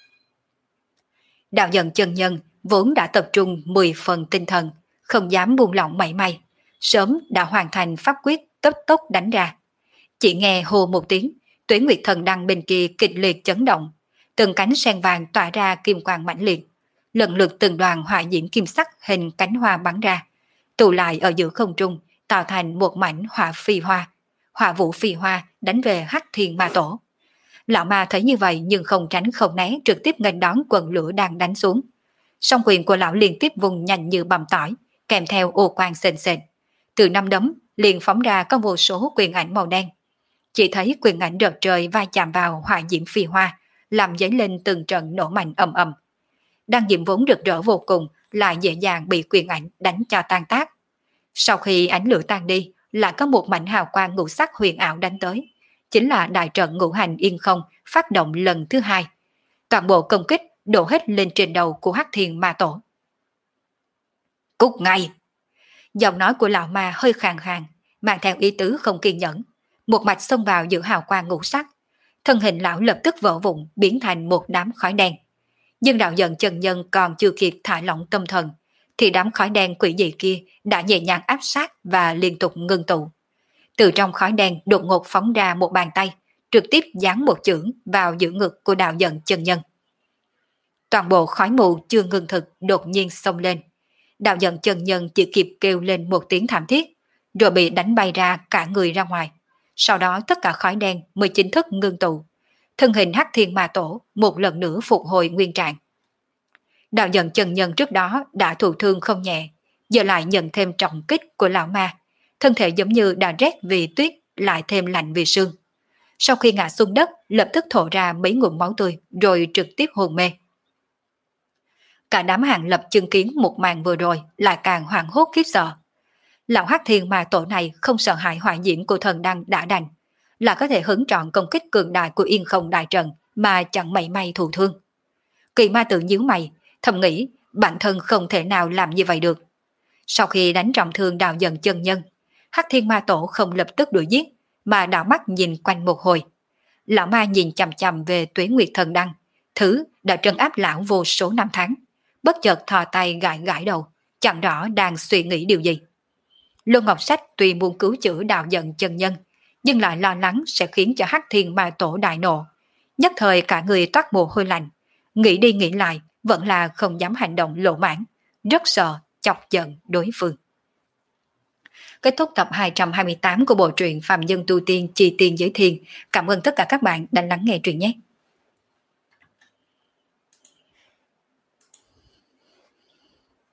Đạo Dần chân nhân vốn đã tập trung mười phần tinh thần, không dám buông lỏng mảy may, sớm đã hoàn thành pháp quyết tốc tốc đánh ra. Chỉ nghe hô một tiếng, Tuế Nguyệt Thần Đăng bên kia kịch liệt chấn động, từng cánh sen vàng tỏa ra kim quang mãnh liệt, lần lượt từng đoàn hỏa diễm kim sắc hình cánh hoa bắn ra, tụ lại ở giữa không trung, tạo thành một mảnh hỏa phi hoa, hỏa vũ phi hoa đánh về Hắc Thiên Ma Tổ. Lão ma thấy như vậy nhưng không tránh không né, trực tiếp nghênh đón quần lửa đang đánh xuống. Song quyền của lão liên tiếp vùng nhanh như bầm tỏi, kèm theo ô quang sền sệt. Từ năm đấm liền phóng ra có vô số quyền ảnh màu đen. Chỉ thấy quyền ảnh rợt trời va chạm vào hỏa diễm phi hoa, làm dấy lên từng trận nổ mạnh ầm ầm. Đăng diệm vốn rực rỡ vô cùng, lại dễ dàng bị quyền ảnh đánh cho tan tác. Sau khi ánh lửa tan đi, lại có một mảnh hào quang ngũ sắc huyền ảo đánh tới. Chính là đại trận ngũ hành yên không phát động lần thứ hai. Toàn bộ công kích đổ hết lên trên đầu của Hắc Thiên Ma Tổ. Cút ngay! Giọng nói của lão ma hơi khàn khàn, mang theo ý tứ không kiên nhẫn, một mạch xông vào giữa hào quang ngũ sắc. Thân hình lão lập tức vỡ vụn, biến thành một đám khói đen. Nhưng đạo giận chân nhân còn chưa kịp thả lỏng tâm thần, thì đám khói đen quỷ dị kia đã nhẹ nhàng áp sát và liên tục ngưng tụ. Từ trong khói đen đột ngột phóng ra một bàn tay, trực tiếp giáng một chưởng vào giữa ngực của đạo giận chân nhân. Toàn bộ khói mù chưa ngưng thực đột nhiên xông lên. Đạo giận chân nhân chỉ kịp kêu lên một tiếng thảm thiết, rồi bị đánh bay ra cả người ra ngoài. Sau đó tất cả khói đen mới chính thức ngưng tụ. Thân hình Hắc Thiên Ma Tổ một lần nữa phục hồi nguyên trạng. Đạo giận chân nhân trước đó đã thụ thương không nhẹ, giờ lại nhận thêm trọng kích của lão ma. Thân thể giống như đã rét vì tuyết, lại thêm lạnh vì sương. Sau khi ngã xuống đất, lập tức thổ ra mấy ngụm máu tươi, rồi trực tiếp hôn mê. Cả đám Hàng Lập chứng kiến một màn vừa rồi lại càng hoảng hốt khiếp sợ. Lão Hắc Thiên Ma Tổ này không sợ hãi hỏa diễm của thần đăng đã đành, là có thể hứng trọn công kích cường đại của Yên Không Đại Trận mà chẳng mảy may thụ thương. Kỳ ma tự nhíu mày, thầm nghĩ bản thân không thể nào làm như vậy được. Sau khi đánh trọng thương đạo giận chân nhân, Hắc Thiên Ma Tổ không lập tức đuổi giết, mà đảo mắt nhìn quanh một hồi. Lão ma nhìn chằm chằm về Tuế Nguyệt Thần Đăng, thứ đã trấn áp lão vô số năm tháng, bất chợt thò tay gãi gãi đầu, chẳng rõ đang suy nghĩ điều gì. Lô Ngọc Sách tuy muốn cứu chữa đạo giận chân nhân, nhưng lại lo lắng sẽ khiến cho Hắc Thiên Ma Tổ đại nộ. Nhất thời cả người toát mồ hôi lạnh, nghĩ đi nghĩ lại vẫn là không dám hành động lỗ mãng, rất sợ chọc giận đối phương. Kết thúc tập hai trăm hai mươi tám của bộ truyện Phàm Nhân Tu Tiên Chi Tiên Giới Thiên. Cảm ơn tất cả các bạn đã lắng nghe truyện nhé.